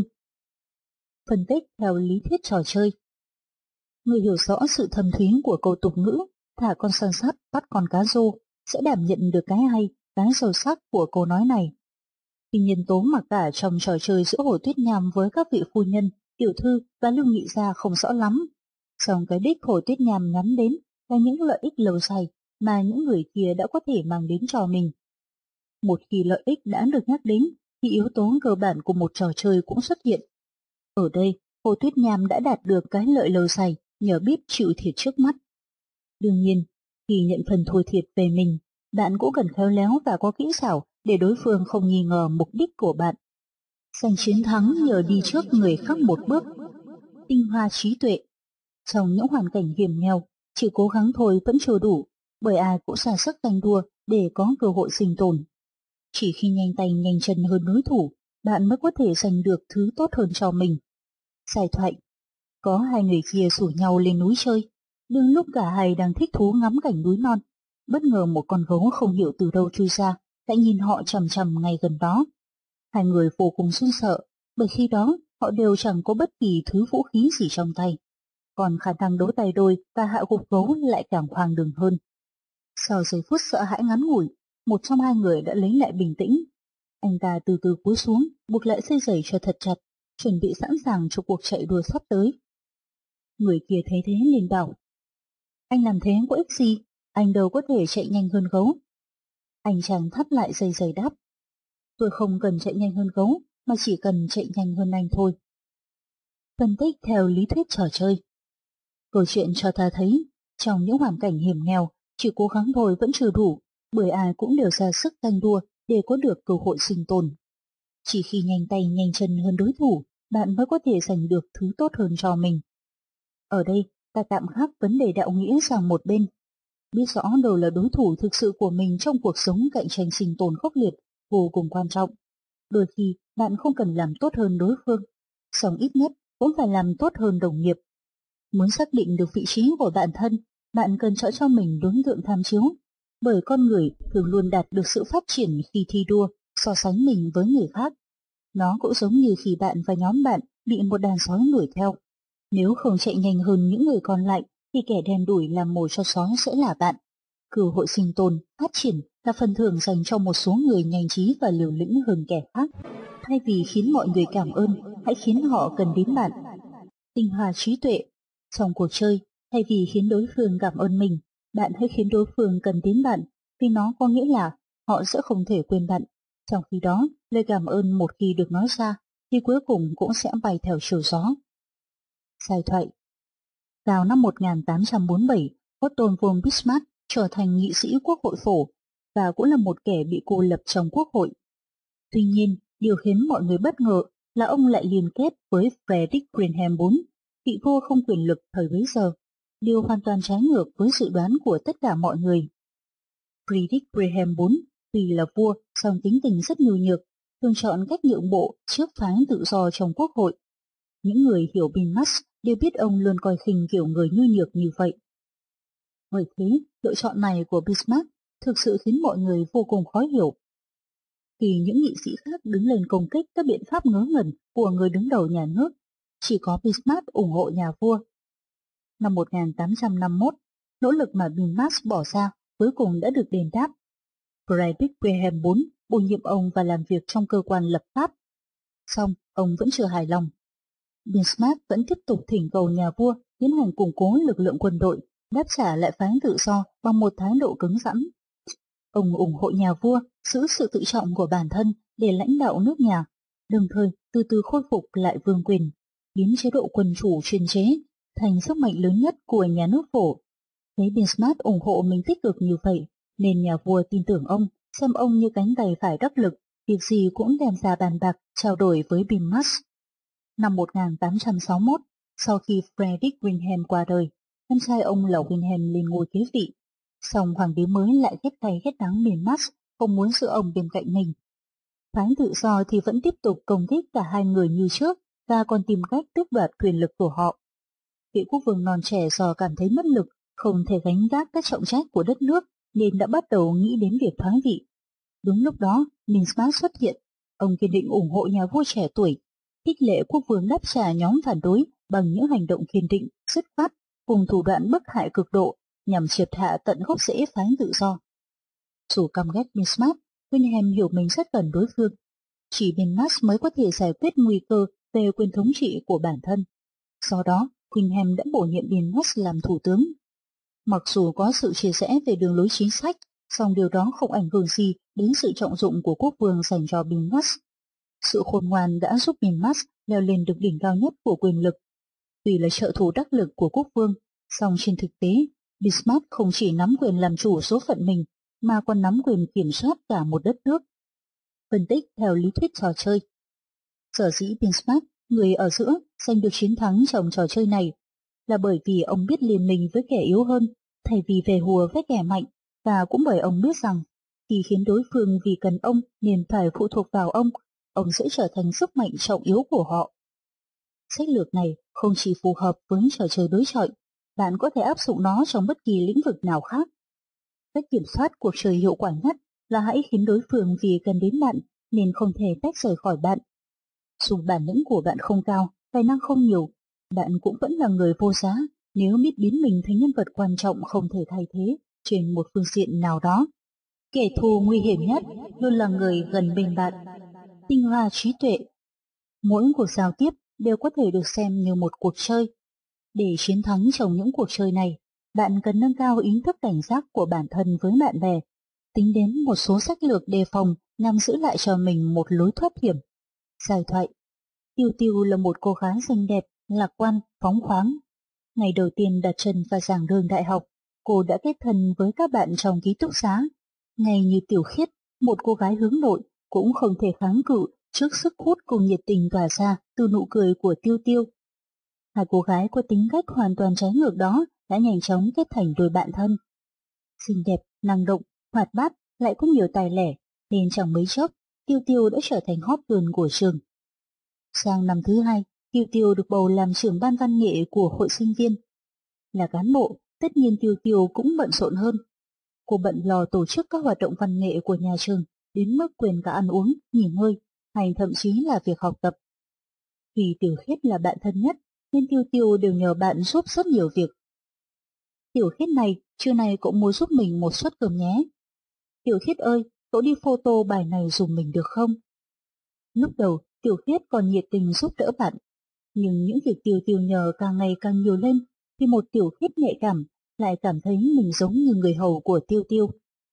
Phân tích theo lý thuyết trò chơi. Người hiểu rõ sự thâm thúy của câu tục ngữ thả con săn sắt bắt con cá rô sẽ đảm nhận được cái hay, cái sâu sắc của câu nói này. Tuy nhân tố mặc cả trong trò chơi giữa Hồ Tuyết Nham với các vị phu nhân, tiểu thư và Lưu Nhị Gia không rõ lắm. Song cái đích Hồ Tuyết Nham nhắm đến là những lợi ích lâu dài mà những người kia đã có thể mang đến cho mình. Một khi lợi ích đã được nhắc đến thì yếu tố cơ bản của một trò chơi cũng xuất hiện. Ở đây, Hồ Tuyết Nham đã đạt được cái lợi lâu dài nhờ biết chịu thiệt trước mắt. Đương nhiên, khi nhận phần thua thiệt về mình, bạn cũng cần khéo léo và có kỹ xảo để đối phương không nghi ngờ mục đích của bạn. Giành chiến thắng nhờ đi trước người khác một bước. Tinh hoa trí tuệ. Trong những hoàn cảnh hiểm nghèo, chỉ cố gắng thôi vẫn chưa đủ, bởi ai cũng ra sức tranh đua để có cơ hội sinh tồn. Chỉ khi nhanh tay nhanh chân hơn đối thủ, bạn mới có thể giành được thứ tốt hơn cho mình. Giải thoại. Có hai người kia rủ nhau lên núi chơi. Đương lúc cả hai đang thích thú ngắm cảnh núi non, bất ngờ một con gấu không hiểu từ đâu chui ra, lại nhìn họ chằm chằm ngay gần đó. Hai người vô cùng run sợ, bởi khi đó họ đều chẳng có bất kỳ thứ vũ khí gì trong tay. Còn khả năng đấu tay đôi và hạ gục gấu lại càng hoang đường hơn. Sau giây phút sợ hãi ngắn ngủi, một trong hai người đã lấy lại bình tĩnh. Anh ta từ từ cúi xuống, buộc lại dây giày cho thật chặt, chuẩn bị sẵn sàng cho cuộc chạy đua sắp tới. Người kia thấy thế liền bảo: Anh làm thế có ích gì, anh đâu có thể chạy nhanh hơn gấu. Anh chàng thắt lại dây giày đáp: Tôi không cần chạy nhanh hơn gấu, mà chỉ cần chạy nhanh hơn anh thôi. Phân tích theo lý thuyết trò chơi. Câu chuyện cho ta thấy, trong những hoàn cảnh hiểm nghèo, chỉ cố gắng thôi vẫn chưa đủ, bởi ai cũng đều ra sức tranh đua để có được cơ hội sinh tồn. Chỉ khi nhanh tay nhanh chân hơn đối thủ, bạn mới có thể giành được thứ tốt hơn cho mình. Ở đây, ta tạm gác vấn đề đạo nghĩa sang một bên. Biết rõ đâu là đối thủ thực sự của mình trong cuộc sống cạnh tranh sinh tồn khốc liệt, vô cùng quan trọng. Đôi khi, bạn không cần làm tốt hơn đối phương, song ít nhất cũng phải làm tốt hơn đồng nghiệp. Muốn xác định được vị trí của bản thân, bạn cần chọn cho mình đối tượng tham chiếu, bởi con người thường luôn đạt được sự phát triển khi thi đua, so sánh mình với người khác. Nó cũng giống như khi bạn và nhóm bạn bị một đàn sói đuổi theo. Nếu không chạy nhanh hơn những người còn lại, thì kẻ đen đuổi làm mồi cho sói sẽ là bạn. Cơ hội sinh tồn, phát triển là phần thưởng dành cho một số người nhanh trí và liều lĩnh hơn kẻ khác. Thay vì khiến mọi người cảm ơn, hãy khiến họ cần đến bạn. Tinh hoa trí tuệ. Trong cuộc chơi, thay vì khiến đối phương cảm ơn mình, bạn hãy khiến đối phương cần đến bạn, vì nó có nghĩa là họ sẽ không thể quên bạn. Trong khi đó, lời cảm ơn một khi được nói ra, thì cuối cùng cũng sẽ bay theo chiều gió. Giai thoại. Vào năm một nghìn tám trăm bốn mươi bảy, Otto von Bismarck trở thành nghị sĩ quốc hội phổ, và cũng là một kẻ bị cô lập trong quốc hội. Tuy nhiên, điều khiến mọi người bất ngờ là ông lại liên kết với Frederick Wilhelm đệ tứ, vị vua không quyền lực thời bấy giờ, điều hoàn toàn trái ngược với dự đoán của tất cả mọi người. Friedrich Wilhelm đệ tứ, tuy là vua, song tính tình rất nhu nhược, thường chọn cách nhượng bộ trước phái tự do trong quốc hội. Những người hiểu Bismarck đều biết ông luôn coi khinh kiểu người nhu nhược như vậy. Bởi thế, lựa chọn này của Bismarck thực sự khiến mọi người vô cùng khó hiểu. Khi những nghị sĩ khác đứng lên công kích các biện pháp ngớ ngẩn của người đứng đầu nhà nước, chỉ có Bismarck ủng hộ nhà vua. Năm một nghìn tám trăm năm mươi mốt, nỗ lực mà Bismarck bỏ ra cuối cùng đã được đền đáp. Friedrich Wilhelm đệ tứ bổ nhiệm ông và làm việc trong cơ quan lập pháp. Song ông vẫn chưa hài lòng. Bismarck vẫn tiếp tục thỉnh cầu nhà vua tiến hành củng cố lực lượng quân đội, đáp trả lại phái tự do bằng một thái độ cứng rắn. Ông ủng hộ nhà vua giữ sự tự trọng của bản thân để lãnh đạo nước nhà, đồng thời từ từ khôi phục lại vương quyền, biến chế độ quân chủ chuyên chế thành sức mạnh lớn nhất của nhà nước phổ. Thấy Bismarck ủng hộ mình tích cực như vậy, nên nhà vua tin tưởng ông, xem ông như cánh tay phải đắc lực, việc gì cũng đem ra bàn bạc trao đổi với Bismarck. Năm một nghìn tám trăm sáu mươi mốt, sau khi Friedrich Wilhelm qua đời, em trai ông là Wilhelm lên ngôi kế vị. Song hoàng đế mới lại ghét cay ghét đắng Bismarck, không muốn giữ ông bên cạnh mình. Phái tự do thì vẫn tiếp tục công kích cả hai người như trước và còn tìm cách tước đoạt quyền lực của họ. Vị quốc vương non trẻ do cảm thấy mất lực, không thể gánh vác các trọng trách của đất nước nên đã bắt đầu nghĩ đến việc thoái vị. Đúng lúc đó, Bismarck xuất hiện. Ông kiên định ủng hộ nhà vua trẻ tuổi, khích lệ quốc vương đáp trả nhóm phản đối bằng những hành động kiên định, dứt khoát, cùng thủ đoạn bức hại cực độ nhằm triệt hạ tận gốc rễ phái tự do. Dù căm ghét Bismarck, Wilhelm hiểu mình rất cần đối phương. Chỉ Bismarck mới có thể giải quyết nguy cơ về quyền thống trị của bản thân. Do đó, Wilhelm đã bổ nhiệm Bismarck làm thủ tướng. Mặc dù có sự chia rẽ về đường lối chính sách, song điều đó không ảnh hưởng gì đến sự trọng dụng của quốc vương dành cho Bismarck. Sự khôn ngoan đã giúp Bismarck leo lên được đỉnh cao nhất của quyền lực. Tuy là trợ thủ đắc lực của quốc vương, song trên thực tế, Bismarck không chỉ nắm quyền làm chủ số phận mình, mà còn nắm quyền kiểm soát cả một đất nước. Phân tích theo lý thuyết trò chơi. Sở dĩ Bismarck, người ở giữa, giành được chiến thắng trong trò chơi này, là bởi vì ông biết liên minh với kẻ yếu hơn, thay vì về hùa với kẻ mạnh, và cũng bởi ông biết rằng, khi khiến đối phương vì cần ông nên phải phụ thuộc vào ông, ông sẽ trở thành sức mạnh trọng yếu của họ. Sách lược này không chỉ phù hợp với trò chơi đối chọi, bạn có thể áp dụng nó trong bất kỳ lĩnh vực nào khác. Cách kiểm soát cuộc chơi hiệu quả nhất là hãy khiến đối phương vì cần đến bạn nên không thể tách rời khỏi bạn. Dù bản lĩnh của bạn không cao, tài năng không nhiều, bạn cũng vẫn là người vô giá nếu biết biến mình thành nhân vật quan trọng không thể thay thế trên một phương diện nào đó. Kẻ thù nguy hiểm nhất luôn là người gần bên bạn. Tinh hoa trí tuệ. Mỗi cuộc giao tiếp đều có thể được xem như một cuộc chơi. Để chiến thắng trong những cuộc chơi này, bạn cần nâng cao ý thức cảnh giác của bản thân với bạn bè, tính đến một số sách lược đề phòng nhằm giữ lại cho mình một lối thoát hiểm. Giải thoại. Tiêu Tiêu là một cô gái xinh đẹp, lạc quan, phóng khoáng. Ngày đầu tiên đặt chân vào giảng đường đại học, cô đã kết thân với các bạn trong ký túc xá. Ngay như Tiểu Khiết, một cô gái hướng nội, cũng không thể kháng cự trước sức hút cùng nhiệt tình tỏa ra từ nụ cười của Tiêu Tiêu. Hai cô gái có tính cách hoàn toàn trái ngược đó đã nhanh chóng kết thành đôi bạn thân. Xinh đẹp, năng động, hoạt bát, lại có nhiều tài lẻ, nên chẳng mấy chốc, Tiêu Tiêu đã trở thành hot girl của trường. Sang năm thứ hai, Tiêu Tiêu được bầu làm trưởng ban văn nghệ của hội sinh viên. Là cán bộ, tất nhiên Tiêu Tiêu cũng bận rộn hơn. Cô bận lo tổ chức các hoạt động văn nghệ của nhà trường, đến mức quên cả ăn uống, nghỉ ngơi, hay thậm chí là việc học tập. Vì Tiểu Khiết là bạn thân nhất, nên Tiêu Tiêu đều nhờ bạn giúp rất nhiều việc. Tiểu Khiết này, trưa nay cậu mua giúp mình một suất cơm nhé. Tiểu Khiết ơi, cậu đi photo bài này dùng mình được không? Lúc đầu, Tiểu Khiết còn nhiệt tình giúp đỡ bạn, nhưng những việc Tiêu Tiêu nhờ càng ngày càng nhiều lên, thì một Tiểu Khiết nhạy cảm lại cảm thấy mình giống như người hầu của Tiêu Tiêu.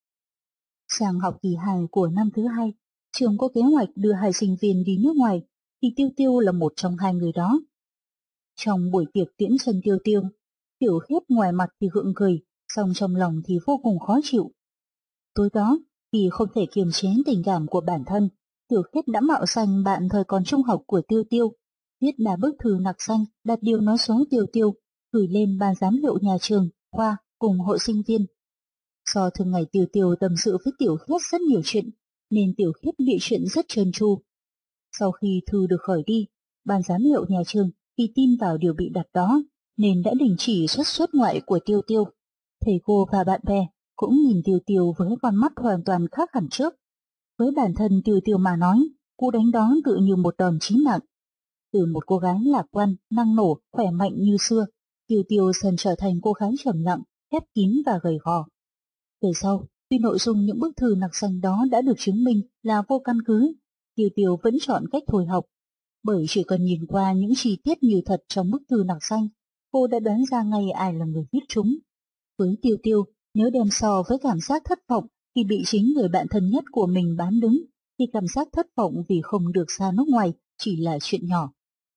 Sang học kỳ hai của năm thứ hai, trường có kế hoạch đưa hai sinh viên đi nước ngoài, thì Tiêu Tiêu là một trong hai người đó. Trong buổi tiệc tiễn chân Tiêu Tiêu, Tiểu Khiết ngoài mặt thì gượng cười, song trong lòng thì vô cùng khó chịu. Tối đó, vì không thể kiềm chế tình cảm của bản thân, Tiểu Khiết đã mạo danh bạn thời còn trung học của Tiêu Tiêu, viết ba bức thư nặc danh đặt điều nói xấu Tiêu Tiêu, gửi lên ban giám hiệu nhà trường, khoa cùng hội sinh viên. Do thường ngày Tiêu Tiêu tâm sự với Tiểu Khiết rất nhiều chuyện, nên Tiểu Khiết bị chuyện rất trơn tru. Sau khi thư được khởi đi, ban giám hiệu nhà trường vì tin vào điều bị đặt đó, nên đã đình chỉ suất xuất ngoại của Tiêu Tiêu. Thầy cô và bạn bè cũng nhìn Tiêu Tiêu với con mắt hoàn toàn khác hẳn trước. Với bản thân Tiêu Tiêu mà nói, cú đánh đó tự như một đòn chí mạng. Từ một cô gái lạc quan, năng nổ, khỏe mạnh như xưa, Tiêu Tiêu dần trở thành cô gái trầm lặng, khép kín và gầy gò. Về sau, tuy nội dung những bức thư nặc danh đó đã được chứng minh là vô căn cứ, Tiêu Tiêu vẫn chọn cách thôi học, bởi chỉ cần nhìn qua những chi tiết như thật trong bức thư nặc danh, cô đã đoán ra ngay ai là người viết chúng. Với Tiêu Tiêu, nếu đem so với cảm giác thất vọng khi bị chính người bạn thân nhất của mình bán đứng, thì cảm giác thất vọng vì không được ra nước ngoài chỉ là chuyện nhỏ.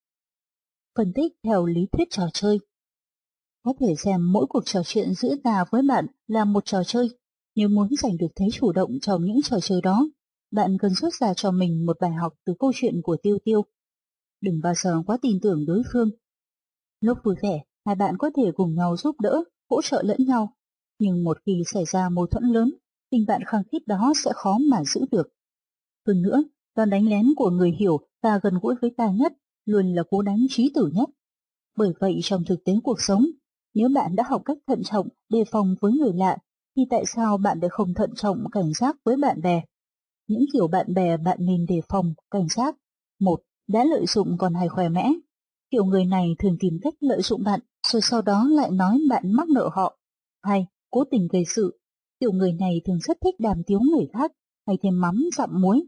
Phân tích theo lý thuyết trò chơi. Có thể xem mỗi cuộc trò chuyện giữa ta với bạn là một trò chơi. Nếu muốn giành được thế chủ động trong những trò chơi đó, bạn cần rút ra cho mình một bài học từ câu chuyện của Tiêu Tiêu. Đừng bao giờ quá tin tưởng đối phương. Lúc vui vẻ, hai bạn có thể cùng nhau giúp đỡ, hỗ trợ lẫn nhau. Nhưng một khi xảy ra mâu thuẫn lớn, tình bạn khăng khít đó sẽ khó mà giữ được. Hơn nữa, đòn đánh lén của người hiểu và gần gũi với ta nhất luôn là cú đánh chí tử nhất. Bởi vậy trong thực tế cuộc sống, nếu bạn đã học cách thận trọng, đề phòng với người lạ, thì tại sao bạn lại không thận trọng, cảnh giác với bạn bè? Những kiểu bạn bè bạn nên đề phòng, cảnh giác. Một, đã lợi dụng còn hay khoe mẽ. Kiểu người này thường tìm cách lợi dụng bạn, rồi sau đó lại nói bạn mắc nợ họ. Hai, cố tình gây sự. Kiểu người này thường rất thích đàm tiếu người khác, hay thêm mắm dặm muối.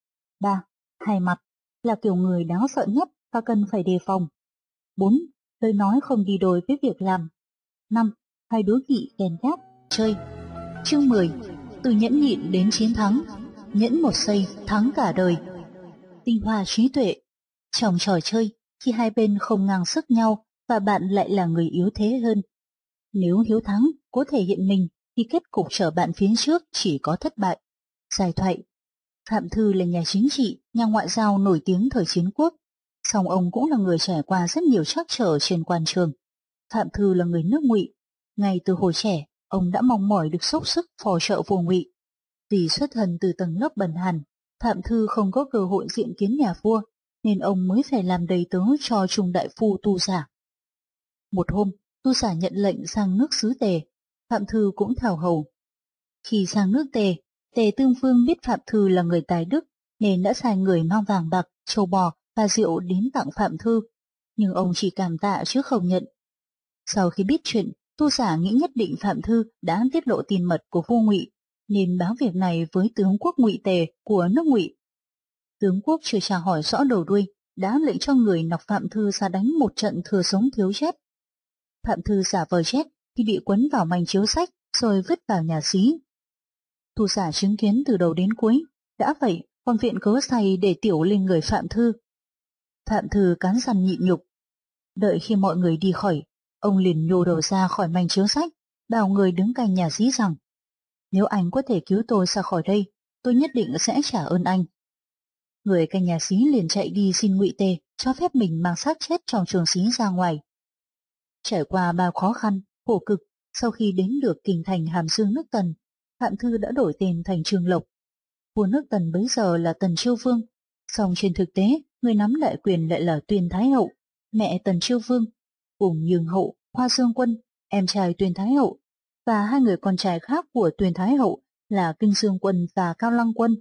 Ba, hai mặt, là kiểu người đáng sợ nhất và cần phải đề phòng. Bốn, lời nói không đi đôi với việc làm. Năm, hay đố kỵ ghen ghét, chơi. Chương mười. Từ nhẫn nhịn đến chiến thắng. Nhẫn một giây thắng cả đời. Tinh hoa trí tuệ. Trong trò chơi, khi hai bên không ngang sức nhau và bạn lại là người yếu thế hơn, nếu hiếu thắng cố thể hiện mình thì kết cục chở bạn phía trước chỉ có thất bại. Giải thoại. Phạm Thư là nhà chính trị, nhà ngoại giao nổi tiếng thời chiến quốc, song ông cũng là người trải qua rất nhiều trắc trở trên quan trường. Phạm Thư là người nước Ngụy. Ngay từ hồi trẻ, ông đã mong mỏi được xốc sức phò trợ vua Ngụy. Vì xuất thân từ tầng lớp bần hàn, Phạm Thư không có cơ hội diện kiến nhà vua, nên ông mới phải làm đầy tớ cho trung đại phu Tu Giả. Một hôm, Tu Giả nhận lệnh sang nước xứ Tề, Phạm Thư cũng thảo hầu. Khi sang nước Tề, Tề Tương Vương biết Phạm Thư là người tài đức, nên đã sai người mang vàng bạc, châu bò và rượu đến tặng Phạm Thư, nhưng ông chỉ cảm tạ chứ không nhận. Sau khi biết chuyện, Tu Giả nghĩ nhất định Phạm Thư đã tiết lộ tin mật của vua Ngụy, nên báo việc này với tướng quốc Ngụy Tề của nước Ngụy. Tướng quốc chưa tra hỏi rõ đầu đuôi, đã lệnh cho người nọc Phạm Thư ra đánh một trận thừa sống thiếu chết. Phạm Thư giả vờ chết thì bị quấn vào manh chiếu sách rồi vứt vào nhà xí. Tu Giả chứng kiến từ đầu đến cuối, đã vậy còn viện cớ say để tiểu lên người Phạm Thư. Phạm Thư cắn răng nhịn nhục. Đợi khi mọi người đi khỏi, ông liền nhô đầu ra khỏi manh chiếu sách, bảo người đứng cạnh nhà xí rằng: nếu anh có thể cứu tôi ra khỏi đây, tôi nhất định sẽ trả ơn anh. Người canh nhà xí liền chạy đi xin Ngụy Tề cho phép mình mang xác chết trong chuồng xí ra ngoài. Trải qua bao khó khăn, khổ cực, sau khi đến được kinh thành Hàm Dương nước Tần, Phạm Thư đã đổi tên thành Trương Lộc. Vua nước Tần bấy giờ là Tần Chiêu Vương, song trên thực tế người nắm đại quyền lại là Tuyên Thái Hậu, mẹ Tần Chiêu Vương, cùng Nhường Hậu, Hoa Dương Quân, em trai Tuyên Thái Hậu, và hai người con trai khác của Tuyên Thái Hậu là Kinh Dương Quân và Cao Lăng Quân.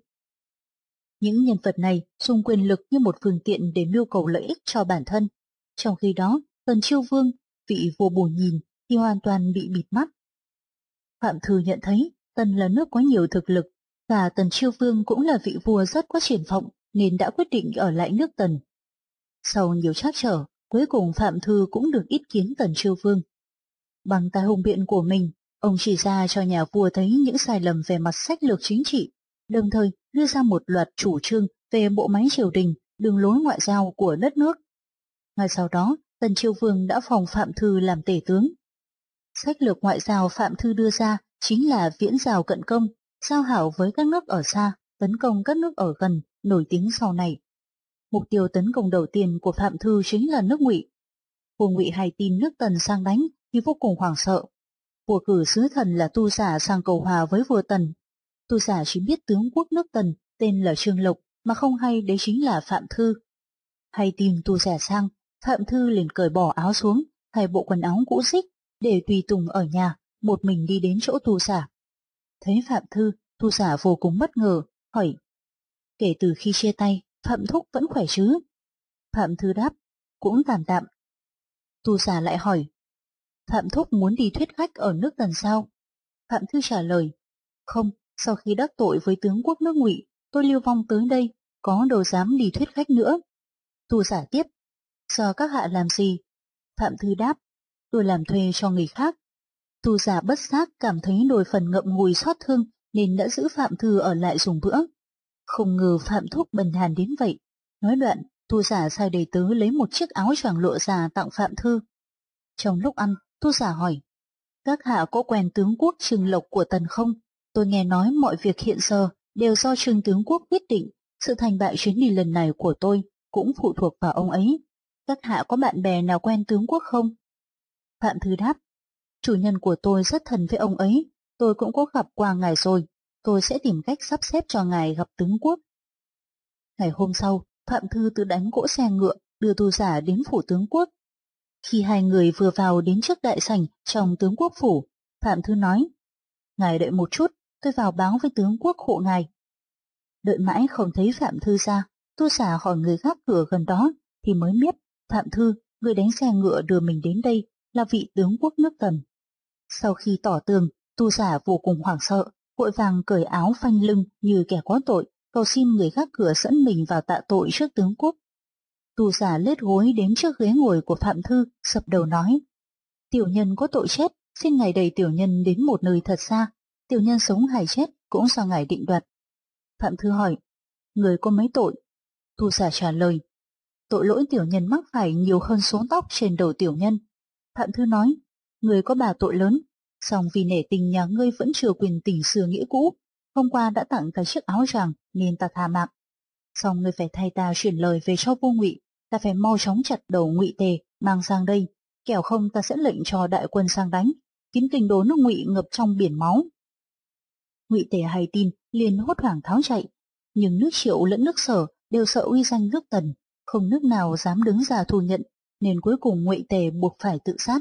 Những nhân vật này dùng quyền lực như một phương tiện để mưu cầu lợi ích cho bản thân, trong khi đó Tần Chiêu Vương, vị vua bù nhìn, thì hoàn toàn bị bịt mắt. Phạm Thư nhận thấy Tần là nước có nhiều thực lực, và Tần Chiêu Vương cũng là vị vua rất có triển vọng, nên đã quyết định ở lại nước Tần. Sau nhiều trắc trở, cuối cùng Phạm Thư cũng được ý kiến Tần Chiêu Vương. Bằng tài hùng biện của mình, ông chỉ ra cho nhà vua thấy những sai lầm về mặt sách lược chính trị, đồng thời đưa ra một loạt chủ trương về bộ máy triều đình, đường lối ngoại giao của đất nước. Ngay sau đó, Tần Chiêu Vương đã phong Phạm Thư làm tể tướng. Sách lược ngoại giao Phạm Thư đưa ra chính là viễn giao cận công, giao hảo với các nước ở xa, tấn công các nước ở gần, nổi tiếng sau này. Mục tiêu tấn công đầu tiên của Phạm Thư chính là nước Ngụy. Vua Ngụy hay tin nước Tần sang đánh thì vô cùng hoảng sợ. Vua cử sứ thần là Tu Giả sang cầu hòa với vua Tần. Tu Giả chỉ biết tướng quốc nước Tần tên là Trương Lộc, mà không hay đấy chính là Phạm Thư. Hay tin Tu Giả sang, Phạm Thư liền cởi bỏ áo xuống, thay bộ quần áo cũ rích, để tùy tùng ở nhà, một mình đi đến chỗ Tu Giả. Thấy Phạm Thư, Tu Giả vô cùng bất ngờ, hỏi: kể từ khi chia tay, Phạm Thúc vẫn khỏe chứ? Phạm Thư đáp: cũng tạm tạm. Tu giả lại hỏi, Phạm Thúc muốn đi thuyết khách ở nước Tần sao? Phạm Thư trả lời, không, sau khi đắc tội với tướng quốc nước Ngụy, tôi lưu vong tới đây, có đâu dám đi thuyết khách nữa. Tu giả tiếp, giờ các hạ làm gì? Phạm Thư đáp, tôi làm thuê cho người khác. Tu giả bất giác cảm thấy đôi phần ngậm ngùi xót thương nên đã giữ Phạm Thư ở lại dùng bữa. Không ngờ Phạm Thúc bần hàn đến vậy. Nói đoạn, tu giả sai đầy tớ lấy một chiếc áo choàng lụa già tặng Phạm Thư. Trong lúc ăn, tu giả hỏi, các hạ có quen tướng quốc Trừng Lộc của Tần không? Tôi nghe nói mọi việc hiện giờ đều do Trừng tướng quốc quyết định, sự thành bại chuyến đi lần này của tôi cũng phụ thuộc vào ông ấy. Các hạ có bạn bè nào quen tướng quốc không? Phạm Thư đáp, chủ nhân của tôi rất thân với ông ấy, tôi cũng có gặp qua ngài rồi, tôi sẽ tìm cách sắp xếp cho ngài gặp tướng quốc. Ngày hôm sau, Phạm Thư tự đánh cỗ xe ngựa đưa tu giả đến phủ tướng quốc. Khi hai người vừa vào đến trước đại sảnh trong tướng quốc phủ, Phạm Thư nói, ngài đợi một chút, tôi vào báo với tướng quốc hộ ngài. Đợi mãi không thấy Phạm Thư ra, tu giả hỏi người gác cửa gần đó, thì mới biết Phạm Thư, người đánh xe ngựa đưa mình đến đây, là vị tướng quốc nước Tần. Sau khi tỏ tường, tu giả vô cùng hoảng sợ, vội vàng cởi áo phanh lưng như kẻ có tội, cầu xin người gác cửa dẫn mình vào tạ tội trước tướng quốc. Tu giả lết gối đến trước ghế ngồi của Phạm Thư, sập đầu nói, tiểu nhân có tội chết, xin ngài đẩy tiểu nhân đến một nơi thật xa, tiểu nhân sống hay chết cũng do ngài định đoạt. Phạm Thư hỏi, người có mấy tội? Tu giả trả lời, tội lỗi tiểu nhân mắc phải nhiều hơn số tóc trên đầu tiểu nhân. Phạm Thư nói, người có ba tội lớn, song vì nể tình nhà ngươi vẫn chưa quyền tình xưa nghĩa cũ, hôm qua đã tặng ta chiếc áo choàng nên ta tha mạng. Song ngươi phải thay ta chuyển lời về cho vua Ngụy, ta phải mau chóng chặt đầu Ngụy Tề mang sang đây, kẻo không ta sẽ lệnh cho đại quân sang đánh, khiến kinh đô nước Ngụy ngập trong biển máu. Ngụy Tề hay tin liền hốt hoảng tháo chạy, nhưng nước Triệu lẫn nước Sở đều sợ uy danh nước Tần, không nước nào dám đứng ra thu nhận, nên cuối cùng Ngụy Tề buộc phải tự sát.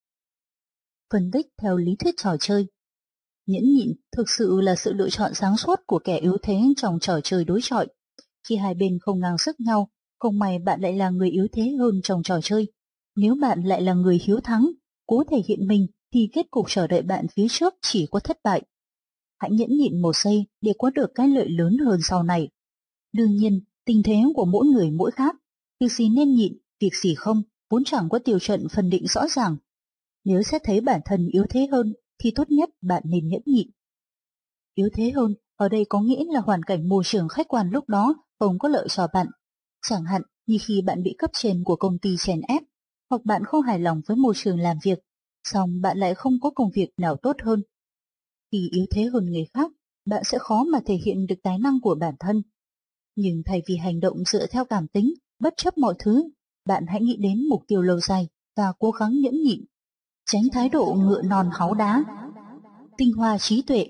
Phân tích theo lý thuyết trò chơi. Nhẫn nhịn thực sự là sự lựa chọn sáng suốt của kẻ yếu thế trong trò chơi đối chọi. Khi hai bên không ngang sức nhau, không may bạn lại là người yếu thế hơn trong trò chơi. Nếu bạn lại là người hiếu thắng, cố thể hiện mình, thì kết cục chờ đợi bạn phía trước chỉ có thất bại. Hãy nhẫn nhịn một giây để có được cái lợi lớn hơn sau này. Đương nhiên, tình thế của mỗi người mỗi khác, việc gì nên nhịn, việc gì không, vốn chẳng có tiêu chuẩn phân định rõ ràng. Nếu xét thấy bản thân yếu thế hơn, thì tốt nhất bạn nên nhẫn nhịn. Yếu thế hơn, ở đây có nghĩa là hoàn cảnh môi trường khách quan lúc đó không có lợi cho bạn. Chẳng hạn như khi bạn bị cấp trên của công ty chèn ép, hoặc bạn không hài lòng với môi trường làm việc, song bạn lại không có công việc nào tốt hơn. Khi yếu thế hơn người khác, bạn sẽ khó mà thể hiện được tài năng của bản thân. Nhưng thay vì hành động dựa theo cảm tính, bất chấp mọi thứ, bạn hãy nghĩ đến mục tiêu lâu dài và cố gắng nhẫn nhịn. Tránh thái độ ngựa non háu đá. Tinh hoa trí tuệ.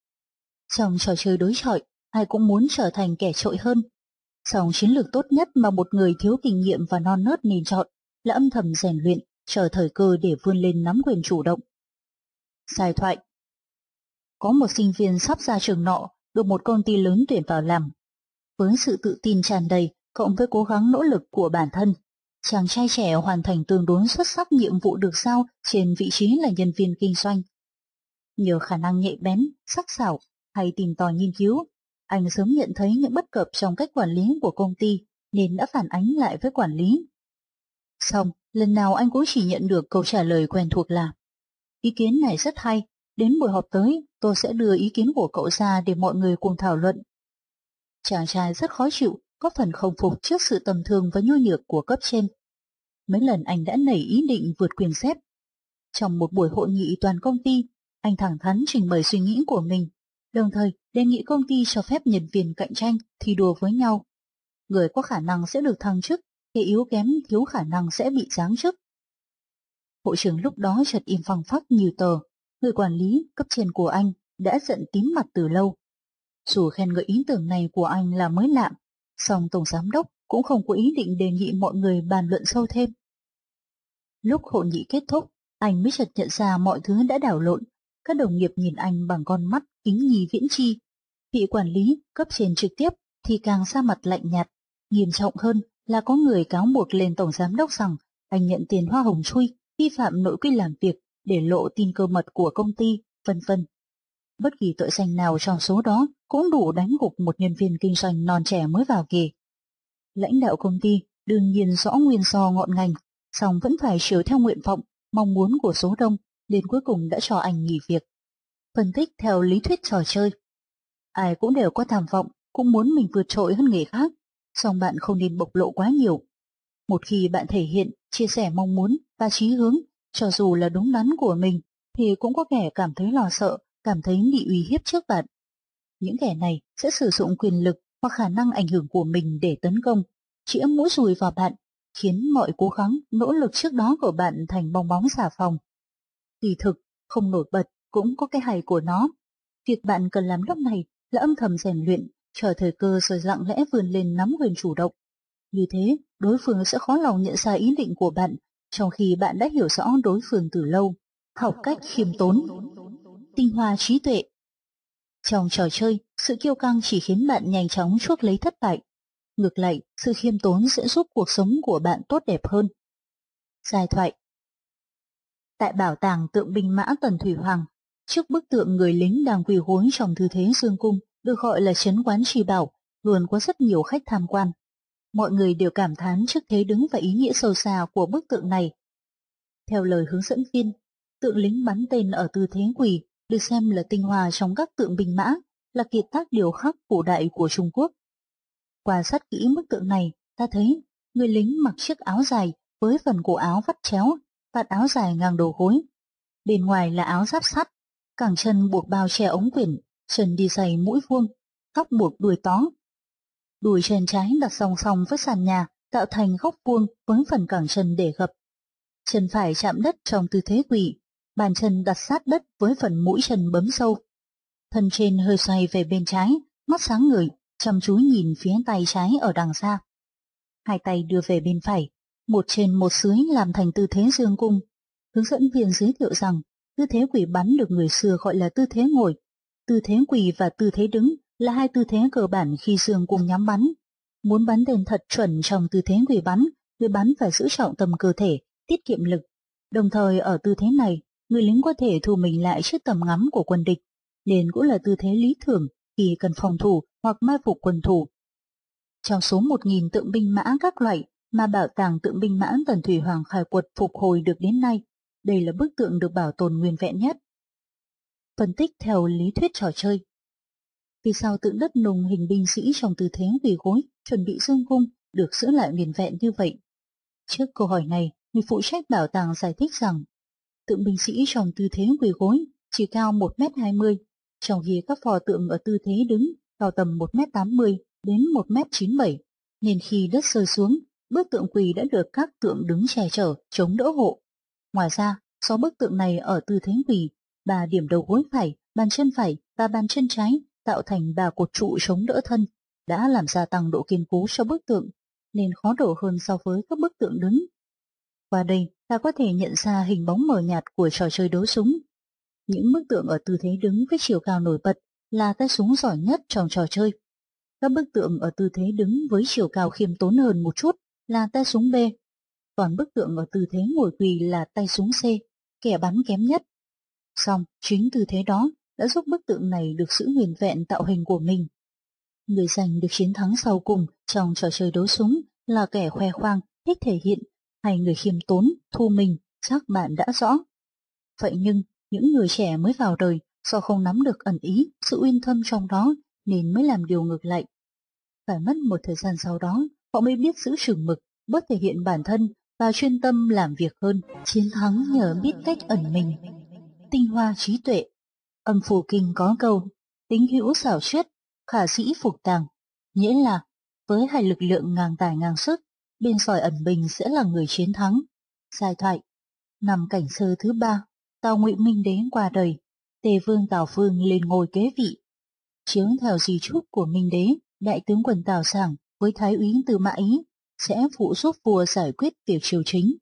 Trong trò chơi đối chọi, ai cũng muốn trở thành kẻ trội hơn. Song chiến lược tốt nhất mà một người thiếu kinh nghiệm và non nớt nên chọn là âm thầm rèn luyện, chờ thời cơ để vươn lên nắm quyền chủ động. Sai thoại. Có một sinh viên sắp ra trường nọ được một công ty lớn tuyển vào làm. Với sự tự tin tràn đầy, cộng với cố gắng nỗ lực của bản thân, chàng trai trẻ hoàn thành tương đối xuất sắc nhiệm vụ được giao trên vị trí là nhân viên kinh doanh. Nhờ khả năng nhạy bén, sắc sảo hay tìm tòi nghiên cứu, anh sớm nhận thấy những bất cập trong cách quản lý của công ty nên đã phản ánh lại với quản lý. Xong, lần nào anh cũng chỉ nhận được câu trả lời quen thuộc là: ý kiến này rất hay, đến buổi họp tới tôi sẽ đưa ý kiến của cậu ra để mọi người cùng thảo luận. Chàng trai rất khó chịu, có phần không phục trước sự tầm thường và nhu nhược của cấp trên. Mấy lần anh đã nảy ý định vượt quyền sếp. Trong một buổi hội nghị toàn công ty, anh thẳng thắn trình bày suy nghĩ của mình, đồng thời đề nghị công ty cho phép nhân viên cạnh tranh thi đua với nhau. Người có khả năng sẽ được thăng chức, kẻ yếu kém thiếu khả năng sẽ bị giáng chức. Hội trưởng lúc đó chợt im phăng phắc như tờ. Người quản lý, cấp trên của anh đã giận tím mặt từ lâu. Dù khen ngợi ý tưởng này của anh là mới lạ, song tổng giám đốc cũng không có ý định đề nghị mọi người bàn luận sâu thêm. Lúc hội nghị kết thúc, anh mới chợt nhận ra mọi thứ đã đảo lộn. Các đồng nghiệp nhìn anh bằng con mắt kính nhi viễn chi. Vị quản lý, cấp trên trực tiếp thì càng ra mặt lạnh nhạt, nghiêm trọng hơn là có người cáo buộc lên tổng giám đốc rằng anh nhận tiền hoa hồng chui, vi phạm nội quy làm việc, để lộ tin cơ mật của công ty, vân vân. Bất kỳ tội danh nào trong số đó cũng đủ đánh gục một nhân viên kinh doanh non trẻ mới vào nghề. Lãnh đạo công ty đương nhiên rõ nguyên do ngọn ngành, song vẫn phải chiếu theo nguyện vọng, mong muốn của số đông, đến cuối cùng đã cho anh nghỉ việc. Phân tích theo lý thuyết trò chơi. Ai cũng đều có tham vọng, cũng muốn mình vượt trội hơn người khác, song bạn không nên bộc lộ quá nhiều. Một khi bạn thể hiện, chia sẻ mong muốn và chí hướng, cho dù là đúng đắn của mình, thì cũng có kẻ cảm thấy lo sợ, cảm thấy bị uy hiếp trước bạn. Những kẻ này sẽ sử dụng quyền lực hoặc khả năng ảnh hưởng của mình để tấn công, chĩa mũi dùi vào bạn, khiến mọi cố gắng, nỗ lực trước đó của bạn thành bong bóng xà phòng. Kỳ thực, không nổi bật cũng có cái hay của nó. Việc bạn cần làm lúc này là âm thầm rèn luyện, chờ thời cơ rồi lặng lẽ vươn lên nắm quyền chủ động. Như thế, đối phương sẽ khó lòng nhận ra ý định của bạn, trong khi bạn đã hiểu rõ đối phương từ lâu. Học cách khiêm tốn, tinh hoa trí tuệ. Trong trò chơi, sự kiêu căng chỉ khiến bạn nhanh chóng chuốc lấy thất bại. Ngược lại, sự khiêm tốn sẽ giúp cuộc sống của bạn tốt đẹp hơn. Giai thoại. Tại bảo tàng tượng binh mã Tần Thủy Hoàng, trước bức tượng người lính đang quỳ gối trong tư thế dương cung, được gọi là trấn quán tri bảo, luôn có rất nhiều khách tham quan. Mọi người đều cảm thán trước thế đứng và ý nghĩa sâu xa của bức tượng này. Theo lời hướng dẫn viên, tượng lính bắn tên ở tư thế quỳ được xem là tinh hoa trong các tượng binh mã, là kiệt tác điêu khắc cổ đại của Trung Quốc. Quan sát kỹ bức tượng này, ta thấy người lính mặc chiếc áo dài với phần cổ áo vắt chéo, vạt áo dài ngang đầu gối. Bên ngoài là áo giáp sắt, cẳng chân buộc bao che ống quyển, chân đi giày mũi vuông, tóc buộc đuôi tó. Đùi chân trái đặt song song với sàn nhà, tạo thành góc vuông với phần cẳng chân để gập. Chân phải chạm đất trong tư thế quỳ, bàn chân đặt sát đất với phần mũi chân bấm sâu. Thân trên hơi xoay về bên trái, mắt sáng ngời, chăm chú nhìn phía tay trái ở đằng xa. Hai tay đưa về bên phải, một trên một dưới làm thành tư thế dương cung. Hướng dẫn viên giới thiệu rằng, tư thế quỳ bắn được người xưa gọi là tư thế ngồi. Tư thế quỳ và tư thế đứng là hai tư thế cơ bản khi dương cung nhắm bắn. Muốn bắn tên thật chuẩn trong tư thế quỳ bắn, người bắn phải giữ trọng tâm cơ thể, tiết kiệm lực. Đồng thời ở tư thế này, người lính có thể thu mình lại trước tầm ngắm của quân địch, nên cũng là tư thế lý tưởng khi cần phòng thủ hoặc mai phục quân thủ. Trong số một nghìn tượng binh mã các loại mà bảo tàng tượng binh mã Tần Thủy Hoàng khai quật phục hồi được đến nay, đây là bức tượng được bảo tồn nguyên vẹn nhất. Phân tích theo lý thuyết trò chơi. Vì sao tượng đất nung hình binh sĩ trong tư thế quỳ gối, chuẩn bị dương cung được giữ lại nguyên vẹn như vậy? Trước câu hỏi này, người phụ trách bảo tàng giải thích rằng, tượng binh sĩ trong tư thế quỳ gối chỉ cao một mét hai mươi, trong khi các pho tượng ở tư thế đứng cao tầm một mét tám mươi đến một mét chín mươi bảy, nên khi đất rơi xuống, bức tượng quỳ đã được các tượng đứng che chở, chống đỡ hộ. Ngoài ra, do bức tượng này ở tư thế quỳ, ba điểm đầu gối phải, bàn chân phải và bàn chân trái tạo thành ba cột trụ chống đỡ thân, đã làm gia tăng độ kiên cố cho bức tượng, nên khó đổ hơn so với các bức tượng đứng. Qua đây, ta có thể nhận ra hình bóng mờ nhạt của trò chơi đấu súng. Những bức tượng ở tư thế đứng với chiều cao nổi bật là tay súng giỏi nhất trong trò chơi. Các bức tượng ở tư thế đứng với chiều cao khiêm tốn hơn một chút là tay súng B, còn bức tượng ở tư thế ngồi quỳ là tay súng C, kẻ bắn kém nhất. Song, chính tư thế đó đã giúp bức tượng này được giữ nguyên vẹn tạo hình của mình. Người giành được chiến thắng sau cùng trong trò chơi đấu súng là kẻ khoe khoang, thích thể hiện, hay người khiêm tốn, thu mình, chắc bạn đã rõ. Vậy nhưng, những người trẻ mới vào đời do không nắm được ẩn ý, sự uyên thâm trong đó nên mới làm điều ngược lại. Phải mất một thời gian sau đó, họ mới biết giữ chừng mực, bớt thể hiện bản thân và chuyên tâm làm việc hơn. Chiến thắng nhờ biết cách ẩn mình. Tinh hoa trí tuệ. Âm phủ kinh có câu, tính hữu xảo chuyết, khả sĩ phục tàng, nghĩa là với hai lực lượng ngang tài ngang sức, bên sỏi ẩn mình sẽ là người chiến thắng. Giai thoại. Năm Cảnh Sơ thứ ba, Tào Ngụy Minh Đế qua đời, Tề Vương Tào Phương lên ngôi kế vị. Chiếu theo di chúc của Minh Đế, đại tướng quân Tào Sảng với thái úy Tư Mã Ý sẽ phụ giúp vua giải quyết việc triều chính.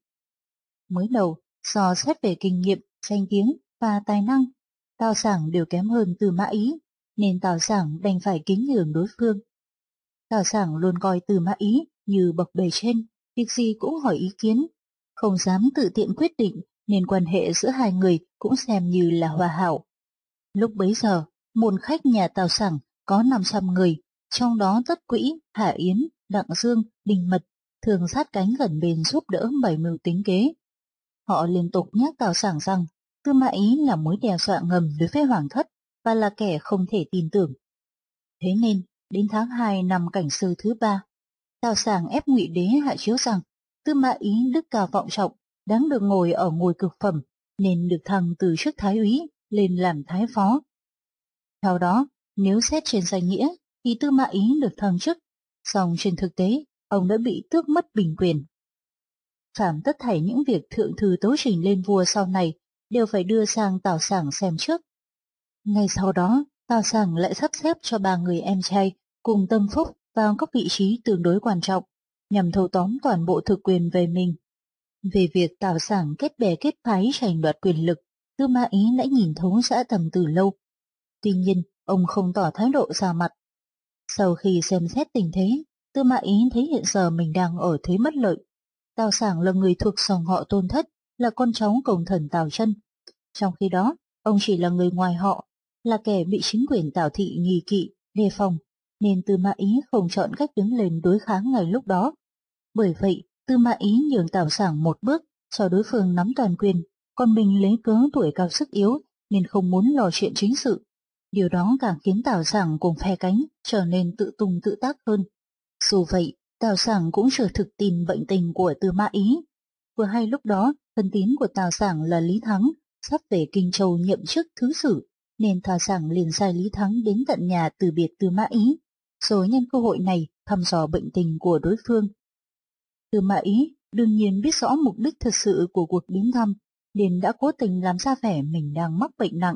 Mới đầu, do xét về kinh nghiệm, danh tiếng và tài năng, Tào Sảng đều kém hơn Tư Mã Ý, nên Tào Sảng đành phải kính nhường đối phương. Tào Sảng luôn coi Tư Mã Ý như bậc bề trên, việc gì cũng hỏi ý kiến, không dám tự tiện quyết định, nên quan hệ giữa hai người cũng xem như là hòa hảo. Lúc bấy giờ, môn khách nhà Tào Sảng có năm trăm người, trong đó Tất Quỹ, Hạ Yến, Đặng Dương, Đinh Mật thường sát cánh gần bên giúp đỡ bày mưu tính kế. Họ liên tục nhắc Tào Sảng rằng Tư Mã Ý là mối đe dọa ngầm đối với Hoàng thất và là kẻ không thể tin tưởng. Thế nên, đến tháng hai năm Cảnh Sư thứ ba, Tào Sảng ép Ngụy Đế hạ chiếu rằng Tư Mã Ý đức cao vọng trọng, đáng được ngồi ở ngôi cực phẩm, nên được thăng từ chức thái úy lên làm thái phó. Theo đó, nếu xét trên danh nghĩa thì Tư Mã Ý được thăng chức, song trên thực tế ông đã bị tước mất bình quyền. Phạm tất thảy những việc thượng thư tấu trình lên vua sau này đều phải đưa sang Tào Sảng xem trước. Ngay sau đó, Tào Sảng lại sắp xếp cho ba người em trai cùng Tâm Phúc vào các vị trí tương đối quan trọng, nhằm thâu tóm toàn bộ thực quyền về mình. Về việc Tào Sảng kết bè kết phái tranh đoạt quyền lực, Tư Mã Ý đã nhìn thấu dã tầm từ lâu. Tuy nhiên, ông không tỏ thái độ ra mặt. Sau khi xem xét tình thế, Tư Mã Ý thấy hiện giờ mình đang ở thế bất lợi. Tào Sảng là người thuộc dòng họ Tôn Thất, là con cháu công thần Tào Chân. Trong khi đó, ông chỉ là người ngoài họ, là kẻ bị chính quyền Tào Thị nghi kỵ, đề phòng, nên Tư Mã Ý không chọn cách đứng lên đối kháng ngay lúc đó. Bởi vậy, Tư Mã Ý nhường Tào Sảng một bước, cho đối phương nắm toàn quyền, còn mình lấy cớ tuổi cao sức yếu nên không muốn lo chuyện chính sự. Điều đó càng khiến Tào Sảng cùng phe cánh trở nên tự tung tự tác hơn. Dù vậy, Tào Sảng cũng chưa thực tin bệnh tình của Tư Mã Ý. Vừa hay lúc đó, thân tín của Tào Sảng là Lý Thắng sắp về Kinh Châu nhậm chức thứ sử, nên Tào Sảng liền sai Lý Thắng đến tận nhà từ biệt Tư Mã Ý, rồi nhân cơ hội này thăm dò bệnh tình của đối phương. Tư Mã Ý đương nhiên biết rõ mục đích thực sự của cuộc đến thăm, nên đã cố tình làm ra vẻ mình đang mắc bệnh nặng.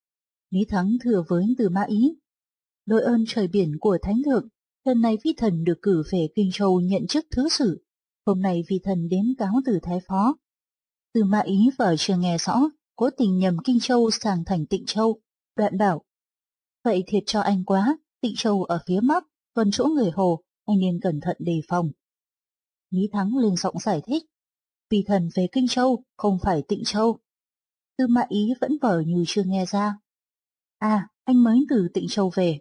Lý Thắng thưa với Tư Mã Ý: "Đội ơn trời biển của Thánh Thượng, lần này vi thần được cử về Kinh Châu nhận chức thứ sử, hôm nay vi thần đến cáo từ thái phó." Tư Mã Ý vợ chưa nghe rõ, cố tình nhầm Kinh Châu sang thành Tịnh Châu, đoạn bảo: "Vậy thiệt cho anh quá, Tịnh Châu ở phía Bắc, gần chỗ người Hồ, anh nên cẩn thận đề phòng." Lý Thắng lên giọng giải thích: "Vi thần về Kinh Châu, không phải Tịnh Châu." Tư Mã Ý vẫn vờ như chưa nghe ra. "À, anh mới từ Tịnh Châu về."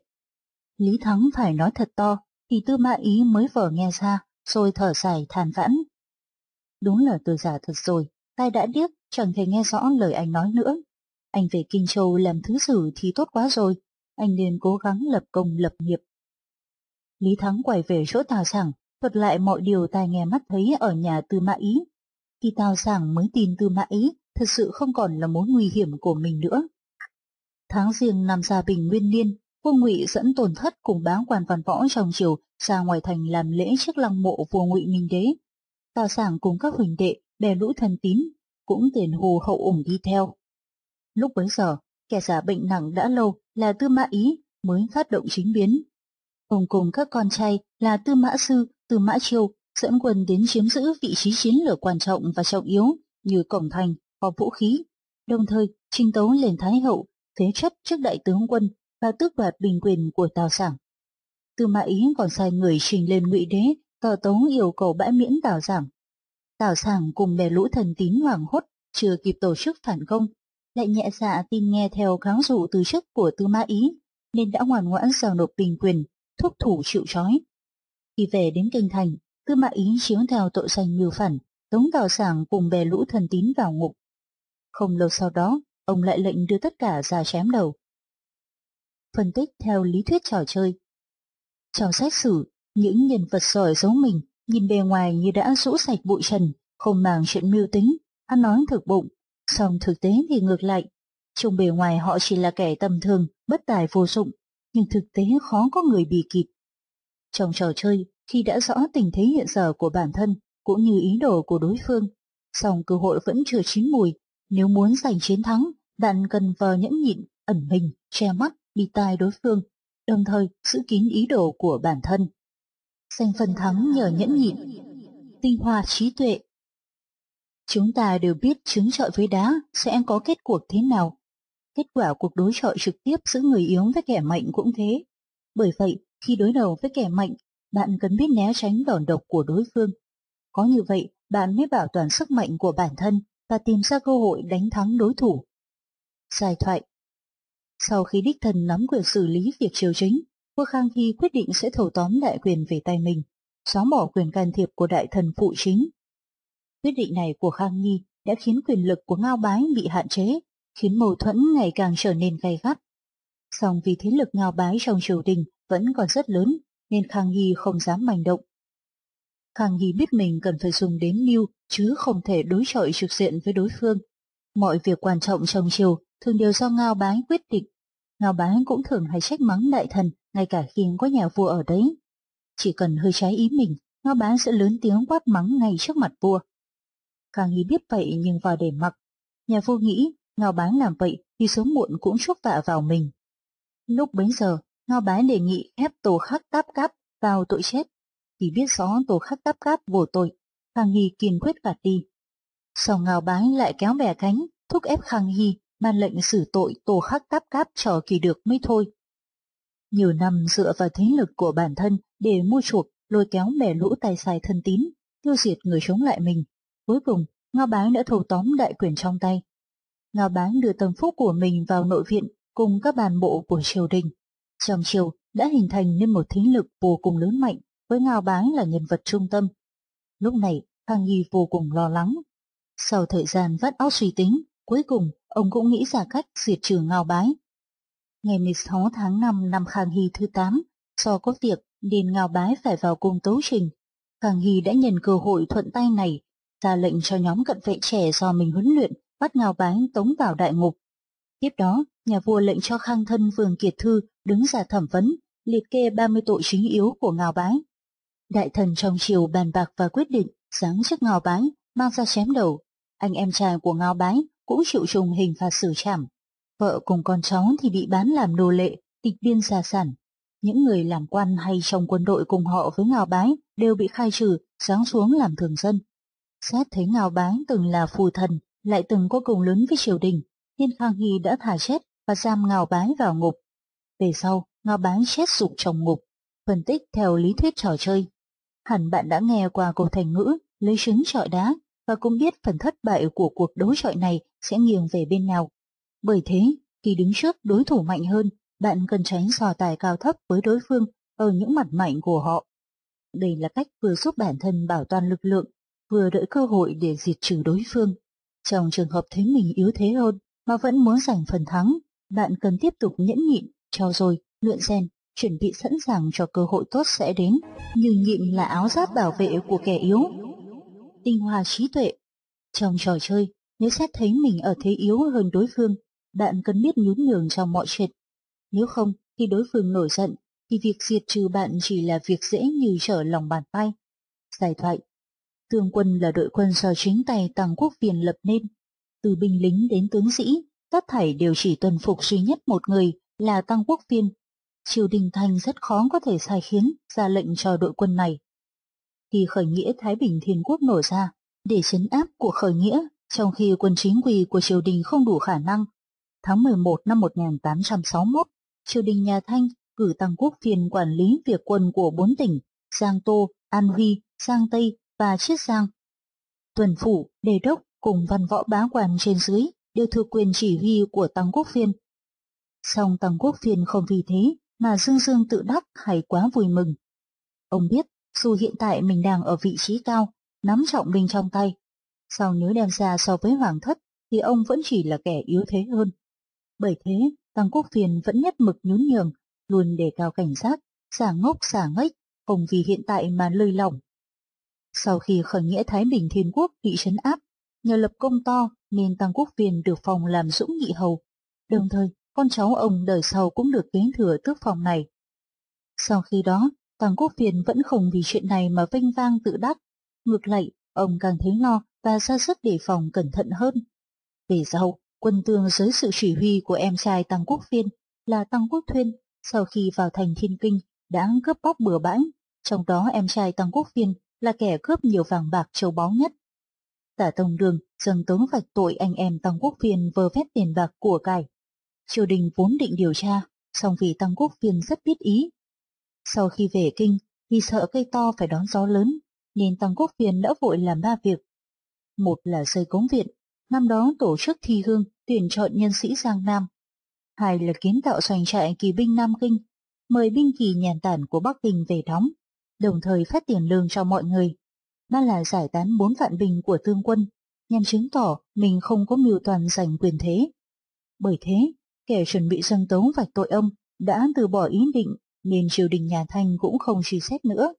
Lý Thắng phải nói thật to, thì Tư Mã Ý mới vờ nghe ra, rồi thở dài than vãn: "Đúng là tôi già thật rồi, tai đã điếc, chẳng thể nghe rõ lời anh nói nữa. Anh về Kinh Châu làm thứ sử thì tốt quá rồi, anh nên cố gắng lập công lập nghiệp." Lý Thắng quay về chỗ Tào Sảng, thuật lại mọi điều tai nghe mắt thấy ở nhà Tư Mã Ý. Thì Tào Sảng mới tin Tư Mã Ý thật sự không còn là mối nguy hiểm của mình nữa. Tháng Giêng năm Gia Bình Nguyên Niên, vua Ngụy dẫn Tôn Thất cùng bá quan văn võ trong triều ra ngoài thành làm lễ trước lăng mộ vua Ngụy Minh Đế. Tào Sảng cùng các huỳnh đệ, bè lũ thân tín cũng tiền hù hậu ủng đi theo. Lúc bấy giờ, kẻ giả bệnh nặng đã lâu là Tư Mã Ý mới phát động chính biến. Ông cùng các con trai là Tư Mã Sư, Tư Mã Chiêu dẫn quân đến chiếm giữ vị trí chiến lược quan trọng và trọng yếu như cổng thành, kho vũ khí, đồng thời trình tấu lên Thái Hậu phế chấp trước đại tướng quân và tước đoạt bình quyền của Tào Sảng. Tư Mã Ý còn sai người trình lên Ngụy Đế tờ tấu yêu cầu bãi miễn Tào Sảng. Tào Sảng cùng bè lũ thần tín hoảng hốt, chưa kịp tổ chức phản công, lại nhẹ dạ tin nghe theo kháng dụ từ chức của Tư Mã Ý, nên đã ngoan ngoãn giao nộp bình quyền, thúc thủ chịu trói. Khi về đến kinh thành, Tư Mã Ý chiếu theo tội danh mưu phản, tống Tào Sảng cùng bè lũ thần tín vào ngục. Không lâu sau đó, ông lại lệnh đưa tất cả ra chém đầu. Phân tích theo lý thuyết trò chơi. Trong sách sử, những nhân vật giỏi giấu mình, nhìn bề ngoài như đã rũ sạch bụi trần, không màng chuyện mưu tính, ăn nói thực bụng, song thực tế thì ngược lại. Trong bề ngoài họ chỉ là kẻ tầm thường, bất tài vô dụng, nhưng thực tế khó có người bì kịp. Trong trò chơi, khi đã rõ tình thế hiện giờ của bản thân, cũng như ý đồ của đối phương, song cơ hội vẫn chưa chín mùi, nếu muốn giành chiến thắng, bạn cần vờ nhẫn nhịn, ẩn mình, che mắt, bịt tai đối phương, đồng thời giữ kín ý đồ của bản thân. Giành phần thắng nhờ nhẫn nhịn, tinh hoa trí tuệ. Chúng ta đều biết trứng trọi với đá sẽ có kết cuộc thế nào. Kết quả cuộc đối chọi trực tiếp giữa người yếu với kẻ mạnh cũng thế. Bởi vậy, khi đối đầu với kẻ mạnh, bạn cần biết né tránh đòn độc của đối phương. Có như vậy, bạn mới bảo toàn sức mạnh của bản thân và tìm ra cơ hội đánh thắng đối thủ. Giai thoại. Sau khi đích thân nắm quyền xử lý việc triều chính, vua Khang Hy quyết định sẽ thâu tóm đại quyền về tay mình, xóa bỏ quyền can thiệp của đại thần phụ chính. Quyết định này của Khang Hy đã khiến quyền lực của Ngao Bái bị hạn chế, khiến mâu thuẫn ngày càng trở nên gay gắt. Song vì thế lực Ngao Bái trong triều đình vẫn còn rất lớn, nên Khang Hy không dám manh động. Khang Hy biết mình cần phải dùng đến mưu, chứ không thể đối chọi trực diện với đối phương. Mọi việc quan trọng trong triều thường đều do Ngao Bái quyết định. Ngao Bái cũng thường hay trách mắng đại thần, ngay cả khi có nhà vua ở đấy. Chỉ cần hơi trái ý mình, Ngao Bái sẽ lớn tiếng quát mắng ngay trước mặt vua. Khang Hy biết vậy nhưng vào để mặc. Nhà vua nghĩ Ngao Bái làm vậy thì sớm muộn cũng chuốc vạ vào mình. Lúc bấy giờ, Ngao Bái đề nghị ép Tô Khắc Táp Cáp vào tội chết. Vì biết rõ Tô Khắc Táp Cáp vô tội, Khang Hy kiên quyết gạt đi. Sau Ngao Bái lại kéo bè cánh, thúc ép Khang Hy ban lệnh xử tội Tô Khắc Táp Cáp cho kỳ được mới thôi. Nhiều năm dựa vào thế lực của bản thân để mua chuộc, lôi kéo bè lũ tay sai thân tín, tiêu diệt người chống lại mình. Cuối cùng, Ngao Bái đã thâu tóm đại quyền trong tay. Ngao Bái đưa tâm phúc của mình vào nội viện cùng các bàn bộ của triều đình. Trong triều đã hình thành nên một thế lực vô cùng lớn mạnh, với Ngao Bái là nhân vật trung tâm. Lúc này, Khang Hy vô cùng lo lắng. Sau thời gian vắt óc suy tính, cuối cùng ông cũng nghĩ ra cách diệt trừ Ngao Bái. Ngày mười sáu tháng năm năm Khang Hy thứ tám, do có việc nên Ngao Bái phải vào cung tấu trình. Khang Hy đã nhân cơ hội thuận tay này, ra lệnh cho nhóm cận vệ trẻ do mình huấn luyện bắt Ngao Bái tống vào đại ngục. Tiếp đó, nhà vua lệnh cho Khang thân Vương Kiệt Thư đứng ra thẩm vấn, liệt kê ba mươi tội chính yếu của Ngao Bái. Đại thần trong triều bàn bạc và quyết định giáng chức Ngao Bái, mang ra chém đầu. Anh em trai của Ngao Bái cũng chịu trùng hình phạt xử trảm. Vợ cùng con cháu thì bị bán làm nô lệ, tịch biên gia sản. Những người làm quan hay trong quân đội cùng họ với Ngao Bái đều bị khai trừ, giáng xuống làm thường dân. Xét thấy Ngao Bái từng là phù thần, lại từng có công lớn với triều đình, nên Khang Hy đã thả chết và giam Ngao Bái vào ngục. Về sau, Ngao Bái chết sụp trong ngục. Phân tích theo lý thuyết trò chơi. Hẳn bạn đã nghe qua câu thành ngữ lấy trứng trọi đá và cũng biết phần thất bại của cuộc đấu trọi này sẽ nghiêng về bên nào. Bởi thế, khi đứng trước đối thủ mạnh hơn, bạn cần tránh so tài cao thấp với đối phương ở những mặt mạnh của họ. Đây là cách vừa giúp bản thân bảo toàn lực lượng, vừa đợi cơ hội để diệt trừ đối phương. Trong trường hợp thấy mình yếu thế hơn mà vẫn muốn giành phần thắng, bạn cần tiếp tục nhẫn nhịn, trau dồi, luyện rèn, chuẩn bị sẵn sàng cho cơ hội tốt sẽ đến, như nhịn là áo giáp bảo vệ của kẻ yếu. Tinh hoa trí tuệ. Trong trò chơi, nếu xét thấy mình ở thế yếu hơn đối phương, bạn cần biết nhún nhường trong mọi chuyện. Nếu không, khi đối phương nổi giận, thì việc diệt trừ bạn chỉ là việc dễ như trở lòng bàn tay. Giải thoại. Tương quân là đội quân do chính tay Tăng Quốc Phiên lập nên. Từ binh lính đến tướng sĩ, tất thảy đều chỉ tuân phục duy nhất một người là Tăng Quốc Phiên. Triều đình Thanh rất khó có thể sai khiến ra lệnh cho đội quân này. Khi khởi nghĩa Thái Bình Thiên Quốc nổ ra, để trấn áp cuộc khởi nghĩa, trong khi quân chính quy của triều đình không đủ khả năng, tháng mười một năm một nghìn tám trăm sáu mươi mốt, triều đình nhà Thanh cử Tăng Quốc Phiên quản lý việc quân của bốn tỉnh Giang Tô, An Huy, Giang Tây và Chiết Giang. Tuần phủ, đề đốc cùng văn võ bá quan trên dưới đều thừa quyền chỉ huy của Tăng Quốc Phiên. Song Tăng Quốc Phiên không vì thế mà dương dương tự đắc hay quá vui mừng. Ông biết dù hiện tại mình đang ở vị trí cao, nắm trọng binh trong tay, song nếu đem ra so với hoàng thất thì ông vẫn chỉ là kẻ yếu thế hơn. Bởi thế, Tăng Quốc Phiên vẫn nhất mực nhún nhường, luôn đề cao cảnh giác, xả ngốc xả ngách, không vì hiện tại mà lơi lỏng. Sau khi khởi nghĩa Thái Bình Thiên Quốc bị trấn áp, nhờ lập công to nên Tăng Quốc Phiên được phong làm dũng nghị hầu, đồng thời con cháu ông đời sau cũng được kế thừa tước phong này. Sau khi đó, Tăng Quốc Phiên vẫn không vì chuyện này mà vênh vang tự đắc, ngược lại, ông càng thấy lo và ra sức đề phòng cẩn thận hơn. Về sau, quân Tương dưới sự chỉ huy của em trai Tăng Quốc Phiên là Tăng Quốc Thuyên, sau khi vào thành Thiên Kinh đã cướp bóc bừa bãi, trong đó em trai Tăng Quốc Phiên là kẻ cướp nhiều vàng bạc châu báu nhất. Tả Tông Đường dâng tống vạch tội anh em Tăng Quốc Phiên vơ vét tiền bạc của cải. Triều đình vốn định điều tra, song vì Tăng Quốc Phiên rất biết ý. Sau khi về kinh, Vì sợ cây to phải đón gió lớn, nên Tăng Quốc Phiên đã vội làm ba việc. Một là xây cống viện, năm đó tổ chức thi hương tuyển chọn nhân sĩ Giang Nam. Hai là kiến tạo doanh trại kỳ binh Nam Kinh, mời binh kỳ nhàn tản của Bắc Kinh về đóng, đồng thời phát tiền lương cho mọi người. Ba là giải tán bốn vạn binh của tương quân, nhằm chứng tỏ mình không có mưu toàn giành quyền thế. Bởi thế, kẻ chuẩn bị dâng tấu vạch tội ông đã từ bỏ ý định, nên triều đình nhà Thanh cũng không truy xét nữa.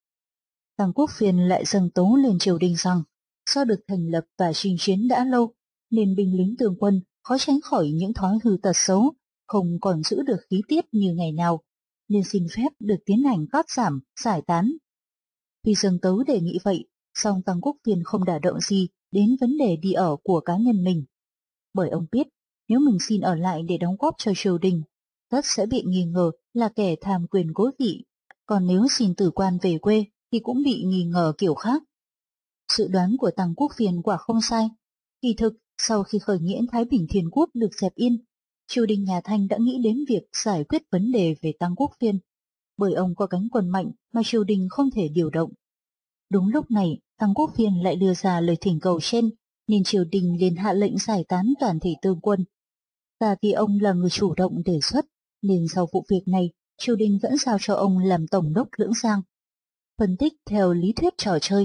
Tăng Quốc Phiên lại dâng tấu lên triều đình rằng, do được thành lập và chinh chiến đã lâu, nên binh lính tương quân khó tránh khỏi những thói hư tật xấu, không còn giữ được khí tiết như ngày nào, nên xin phép được tiến hành cắt giảm, giải tán. Tuy dâng tấu đề nghị vậy, song Tăng Quốc Phiên không đả động gì đến vấn đề đi ở của cá nhân mình. Bởi ông biết, nếu mình xin ở lại để đóng góp cho triều đình, tất sẽ bị nghi ngờ là kẻ tham quyền cố vị, còn nếu xin từ quan về quê thì cũng bị nghi ngờ kiểu khác. Dự đoán của Tăng Quốc Phiên quả không sai. Kỳ thực, sau khi khởi nghĩa Thái Bình Thiên Quốc được dẹp yên, triều đình nhà Thanh đã nghĩ đến việc giải quyết vấn đề về Tăng Quốc Phiên, bởi ông có cánh quân mạnh mà triều đình không thể điều động. Đúng lúc này, Tăng Quốc Phiên lại đưa ra lời thỉnh cầu trên, nên triều đình liền hạ lệnh giải tán toàn thể tương quân. Và vì ông là người chủ động đề xuất, nên sau vụ việc này, triều đình vẫn giao cho ông làm tổng đốc Lưỡng Giang. Phân tích theo lý thuyết trò chơi.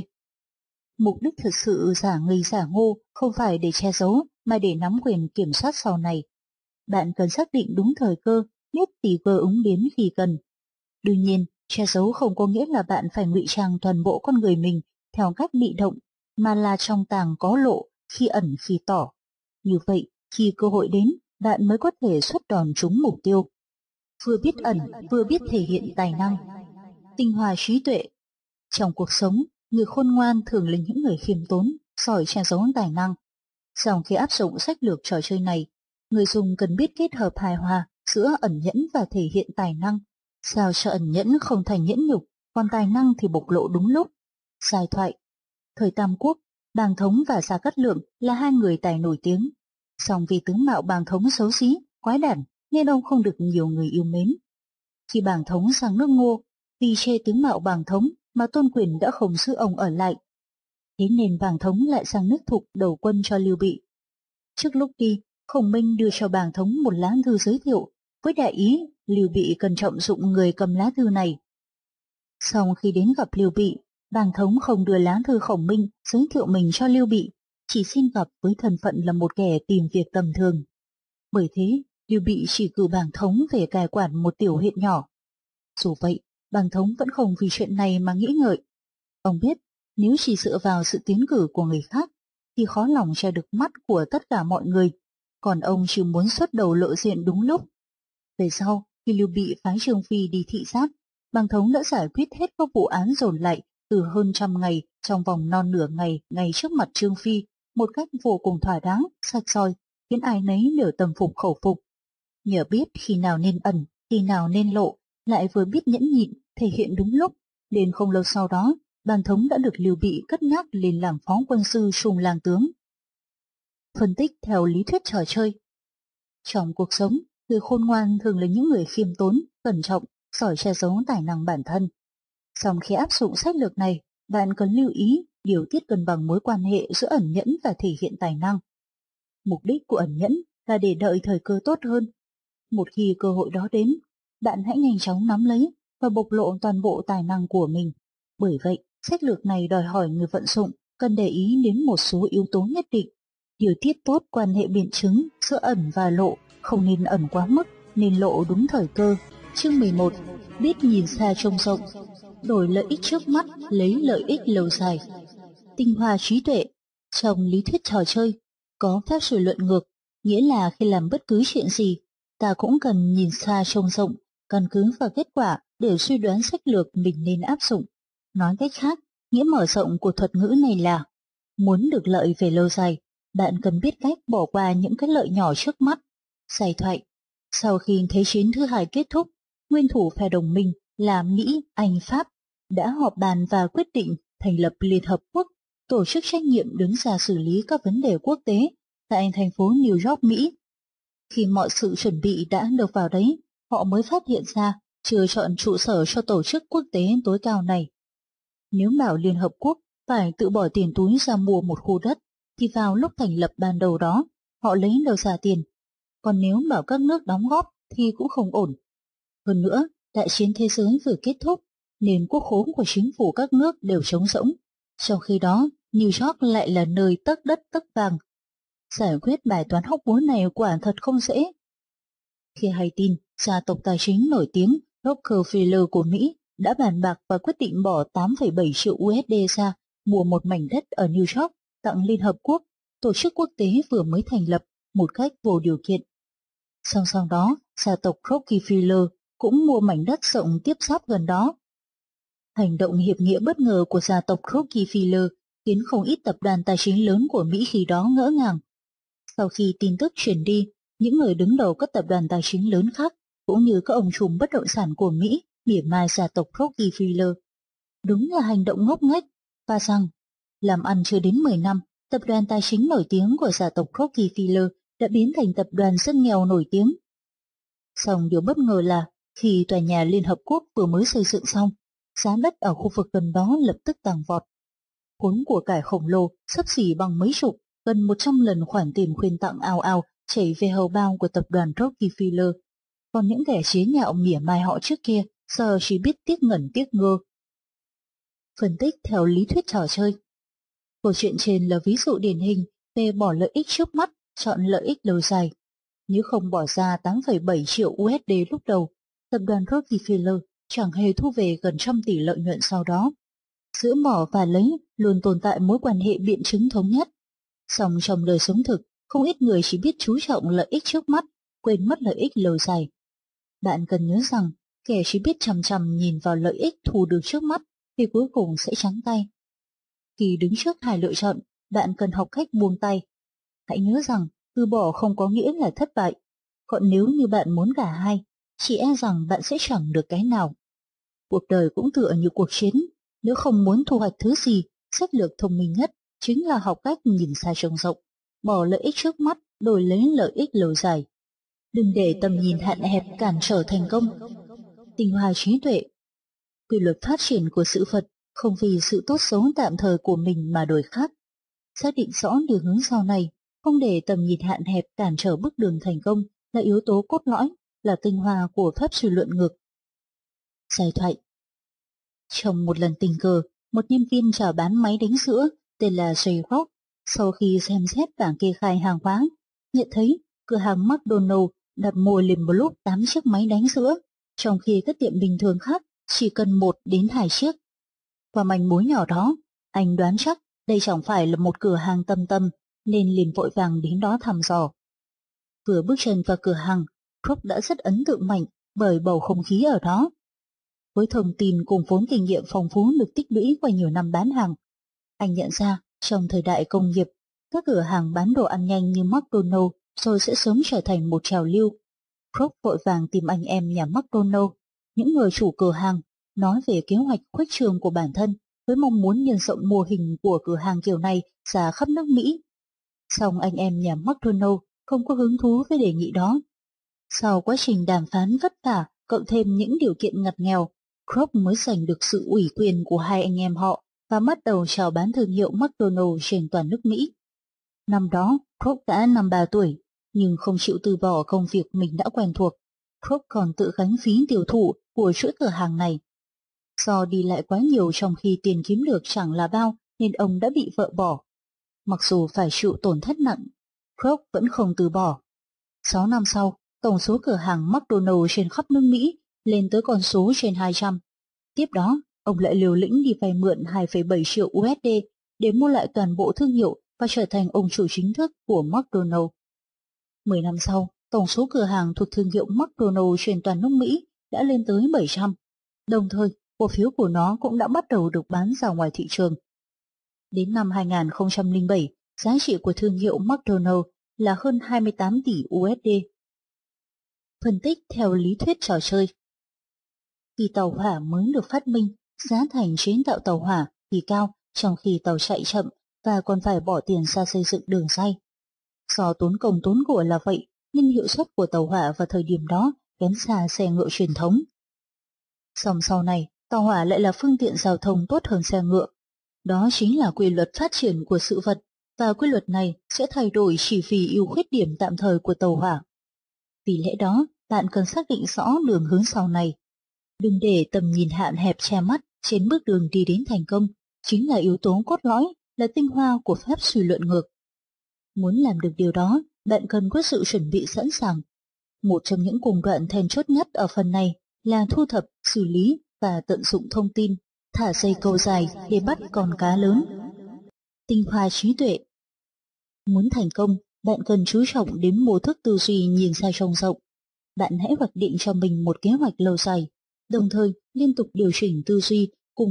Mục đích thực sự giả ngây giả ngô không phải để che giấu mà để nắm quyền kiểm soát sau này. Bạn cần xác định đúng thời cơ, biết tùy cơ ứng biến khi cần. Đương nhiên, che giấu không có nghĩa là bạn phải ngụy trang toàn bộ con người mình theo cách bị động, mà là trong tàng có lộ, khi ẩn khi tỏ. Như vậy, khi cơ hội đến, bạn mới có thể xuất đòn trúng mục tiêu. Vừa biết ẩn, vừa biết thể hiện tài năng. Tinh hoa trí tuệ. Trong cuộc sống, người khôn ngoan thường là những người khiêm tốn, giỏi che giấu tài năng. Sau khi áp dụng sách lược trò chơi này, người dùng cần biết kết hợp hài hòa giữa ẩn nhẫn và thể hiện tài năng, sao cho ẩn nhẫn không thành nhẫn nhục, còn tài năng thì bộc lộ đúng lúc. Giai thoại. Thời Tam Quốc, Bàng Thống và Gia Cát Lượng là hai người tài nổi tiếng. Song vì tướng mạo Bàng Thống xấu xí, quái đản, nên ông không được nhiều người yêu mến. Khi Bàng Thống sang nước Ngô, vì chê tướng mạo Bàng Thống mà Tôn Quyền đã không giữ ông ở lại. Thế nên Bàng Thống lại sang nước Thục đầu quân cho Lưu Bị. Trước lúc đi, Khổng Minh đưa cho Bàng Thống một lá thư giới thiệu, với đại ý Lưu Bị cần trọng dụng người cầm lá thư này. Sau khi đến gặp Lưu Bị, Bàng Thống không đưa lá thư Khổng Minh giới thiệu mình cho Lưu Bị, chỉ xin gặp với thân phận là một kẻ tìm việc tầm thường. Bởi thế, Lưu Bị chỉ cử Bàng Thống về cai quản một tiểu huyện nhỏ. Dù vậy, Bàng Thống vẫn không vì chuyện này mà nghĩ ngợi. Ông biết, nếu chỉ dựa vào sự tiến cử của người khác, thì khó lòng che được mắt của tất cả mọi người, còn ông chỉ muốn xuất đầu lộ diện đúng lúc. Về sau, khi Lưu Bị phái Trương Phi đi thị sát, Bàng Thống đã giải quyết hết các vụ án dồn lại từ hơn trăm ngày trong vòng non nửa ngày ngay trước mặt Trương Phi, một cách vô cùng thỏa đáng, sạch soi, khiến ai nấy đều tâm phục khẩu phục. Nhờ biết khi nào nên ẩn, khi nào nên lộ, lại vừa biết nhẫn nhịn, thể hiện đúng lúc, nên không lâu sau đó, Bàng Thống đã được Lưu Bị cất nhắc lên làm phó quân sư Trung Lang tướng. Phân tích theo lý thuyết trò chơi. Trong cuộc sống, người khôn ngoan thường là những người khiêm tốn, cẩn trọng, giỏi che giấu tài năng bản thân. Song khi áp dụng sách lược này, bạn cần lưu ý điều tiết cân bằng mối quan hệ giữa ẩn nhẫn và thể hiện tài năng. Mục đích của ẩn nhẫn là để đợi thời cơ tốt hơn. Một khi cơ hội đó đến, bạn hãy nhanh chóng nắm lấy và bộc lộ toàn bộ tài năng của mình. Bởi vậy, sách lược này đòi hỏi người vận dụng cần để ý đến một số yếu tố nhất định. Điều tiết tốt quan hệ biện chứng giữa ẩn và lộ, không nên ẩn quá mức, nên lộ đúng thời cơ. Chương mười một. Biết nhìn xa trông rộng, đổi lợi ích trước mắt lấy lợi ích lâu dài. Tinh hoa trí tuệ. Trong lý thuyết trò chơi, có phép suy luận ngược, nghĩa là khi làm bất cứ chuyện gì, ta cũng cần nhìn xa trông rộng, căn cứ vào kết quả để suy đoán sách lược mình nên áp dụng. Nói cách khác, nghĩa mở rộng của thuật ngữ này là muốn được lợi về lâu dài, bạn cần biết cách bỏ qua những cái lợi nhỏ trước mắt. Giai thoại. Sau khi Thế chiến thứ hai kết thúc, nguyên thủ phe đồng minh là Mỹ, Anh, Pháp đã họp bàn và quyết định thành lập Liên Hợp Quốc, tổ chức trách nhiệm đứng ra xử lý các vấn đề quốc tế tại thành phố New York, Mỹ. Khi mọi sự chuẩn bị đã được vào đấy, họ mới phát hiện ra chưa chọn trụ sở cho tổ chức quốc tế tối cao này. Nếu bảo Liên Hợp Quốc phải tự bỏ tiền túi ra mua một khu đất, thì vào lúc thành lập ban đầu đó, họ lấy đâu ra tiền. Còn nếu bảo các nước đóng góp thì cũng không ổn. Hơn nữa, đại chiến thế giới vừa kết thúc, nên quốc khố của chính phủ các nước đều trống rỗng. Trong khi đó, New York lại là nơi tấc đất tấc vàng. Giải quyết bài toán hóc búa này quả thật không dễ. Khi hay tin, gia tộc tài chính nổi tiếng Rockefeller của Mỹ đã bàn bạc và quyết định bỏ tám phẩy bảy triệu u ét đê ra mua một mảnh đất ở New York tặng Liên Hợp Quốc, tổ chức quốc tế vừa mới thành lập một cách vô điều kiện. Song song đó, gia tộc Rockefeller cũng mua mảnh đất rộng tiếp giáp gần đó. Hành động hiệp nghĩa bất ngờ của gia tộc Rockefeller khiến không ít tập đoàn tài chính lớn của Mỹ khi đó ngỡ ngàng. Sau khi tin tức truyền đi, những người đứng đầu các tập đoàn tài chính lớn khác, cũng như các ông trùm bất động sản của Mỹ, mỉa mai gia tộc Rockefeller. Đúng là hành động ngốc nghếch, và rằng, làm ăn chưa đến mười năm, tập đoàn tài chính nổi tiếng của gia tộc Rockefeller đã biến thành tập đoàn rất nghèo nổi tiếng. Song điều bất ngờ là, khi tòa nhà Liên Hợp Quốc vừa mới xây dựng xong, giá đất ở khu vực gần đó lập tức tăng vọt. Vốn của cải khổng lồ xấp xỉ bằng mấy chục, gần một trăm lần khoản tiền khuyên tặng ào ào chảy về hầu bao của tập đoàn Rockefeller. Còn những kẻ chế nhạo mỉa mai họ trước kia giờ chỉ biết tiếc ngẩn tiếc ngơ. Phân tích theo lý thuyết trò chơi. Câu chuyện trên là ví dụ điển hình về bỏ lợi ích trước mắt, chọn lợi ích lâu dài. Nếu không bỏ ra tám phẩy bảy triệu u ét đê lúc đầu, tập đoàn Rockefeller chẳng hề thu về gần trăm tỷ lợi nhuận sau đó. Giữa bỏ và lấy luôn tồn tại mối quan hệ biện chứng thống nhất. Song trong đời sống thực, không ít người chỉ biết chú trọng lợi ích trước mắt, quên mất lợi ích lâu dài. Bạn cần nhớ rằng, kẻ chỉ biết chằm chằm nhìn vào lợi ích thu được trước mắt, thì cuối cùng sẽ trắng tay. Khi đứng trước hai lựa chọn, bạn cần học cách buông tay. Hãy nhớ rằng, từ bỏ không có nghĩa là thất bại. Còn nếu như bạn muốn cả hai, chỉ e rằng bạn sẽ chẳng được cái nào. Cuộc đời cũng tựa như cuộc chiến, nếu không muốn thu hoạch thứ gì, sách lược thông minh nhất chính là học cách nhìn xa trông rộng, bỏ lợi ích trước mắt đổi lấy lợi ích lâu dài. Đừng để tầm nhìn hạn hẹp cản trở thành công. Tinh hoa trí tuệ. Quy luật phát triển của sự vật không vì sự tốt xấu tạm thời của mình mà đổi khác. Xác định rõ đường hướng sau này, không để tầm nhìn hạn hẹp cản trở bước đường thành công là yếu tố cốt lõi, là tinh hoa của pháp suy luận ngược. Giải thoại. Trong một lần tình cờ, một nhân viên chào bán máy đánh sữa tên là Jay Rock, sau khi xem xét bảng kê khai hàng hóa, nhận thấy cửa hàng McDonald's đặt mua liền một lúc tám chiếc máy đánh sữa, trong khi các tiệm bình thường khác chỉ cần một đến hai chiếc. Qua manh mối nhỏ đó, anh đoán chắc đây chẳng phải là một cửa hàng tầm tầm, nên liền vội vàng đến đó thăm dò. Vừa bước chân vào cửa hàng, Rock đã rất ấn tượng mạnh bởi bầu không khí ở đó. Với thông tin cùng vốn kinh nghiệm phong phú được tích lũy qua nhiều năm bán hàng, anh nhận ra trong thời đại công nghiệp, các cửa hàng bán đồ ăn nhanh như McDonald's rồi sẽ sớm trở thành một trào lưu. Rock vội vàng tìm anh em nhà McDonald's, những người chủ cửa hàng, nói về kế hoạch khuếch trương của bản thân với mong muốn nhân rộng mô hình của cửa hàng kiểu này ra khắp nước Mỹ. Song anh em nhà McDonald's không có hứng thú với đề nghị đó. Sau quá trình đàm phán vất vả cộng thêm những điều kiện ngặt nghèo, Kroc mới giành được sự ủy quyền của hai anh em họ và bắt đầu chào bán thương hiệu McDonald's trên toàn nước Mỹ. Năm đó, Kroc đã năm mươi ba tuổi, nhưng không chịu từ bỏ công việc mình đã quen thuộc. Kroc còn tự gánh phí tiêu thụ của chuỗi cửa hàng này. Do đi lại quá nhiều trong khi tiền kiếm được chẳng là bao, nên ông đã bị vợ bỏ. Mặc dù phải chịu tổn thất nặng, Kroc vẫn không từ bỏ. Sáu năm sau, tổng số cửa hàng McDonald's trên khắp nước Mỹ lên tới con số trên hai trăm. Tiếp đó, ông lại liều lĩnh đi vay mượn hai phẩy bảy triệu u ét đê để mua lại toàn bộ thương hiệu và trở thành ông chủ chính thức của McDonald's. Mười năm sau, tổng số cửa hàng thuộc thương hiệu McDonald's trên toàn nước Mỹ đã lên tới bảy trăm. Đồng thời, cổ phiếu của nó cũng đã bắt đầu được bán ra ngoài thị trường. Đến năm hai nghìn không trăm lẻ bảy, giá trị của thương hiệu McDonald's là hơn hai mươi tám tỷ u ét đê. Phân tích theo lý thuyết trò chơi. Khi tàu hỏa mới được phát minh, giá thành chế tạo tàu hỏa thì cao, trong khi tàu chạy chậm và còn phải bỏ tiền ra xây dựng đường ray. Do tốn công tốn của là vậy, nhưng hiệu suất của tàu hỏa vào thời điểm đó kém xa xe ngựa truyền thống. Song sau này, tàu hỏa lại là phương tiện giao thông tốt hơn xe ngựa. Đó chính là quy luật phát triển của sự vật, và quy luật này sẽ thay đổi chỉ vì ưu khuyết điểm tạm thời của tàu hỏa. Vì lẽ đó, bạn cần xác định rõ đường hướng sau này. Đừng để tầm nhìn hạn hẹp che mắt trên bước đường đi đến thành công, chính là yếu tố cốt lõi, là tinh hoa của phép suy luận ngược. Muốn làm được điều đó, bạn cần có sự chuẩn bị sẵn sàng. Một trong những cung đoạn then chốt nhất ở phần này là thu thập, xử lý và tận dụng thông tin, thả dây câu dài để bắt con cá lớn. Tinh hoa trí tuệ. Muốn thành công, bạn cần chú trọng đến mô thức tư duy nhìn xa trông rộng. Bạn hãy hoạch định cho mình một kế hoạch lâu dài, đồng thời liên tục điều chỉnh tư duy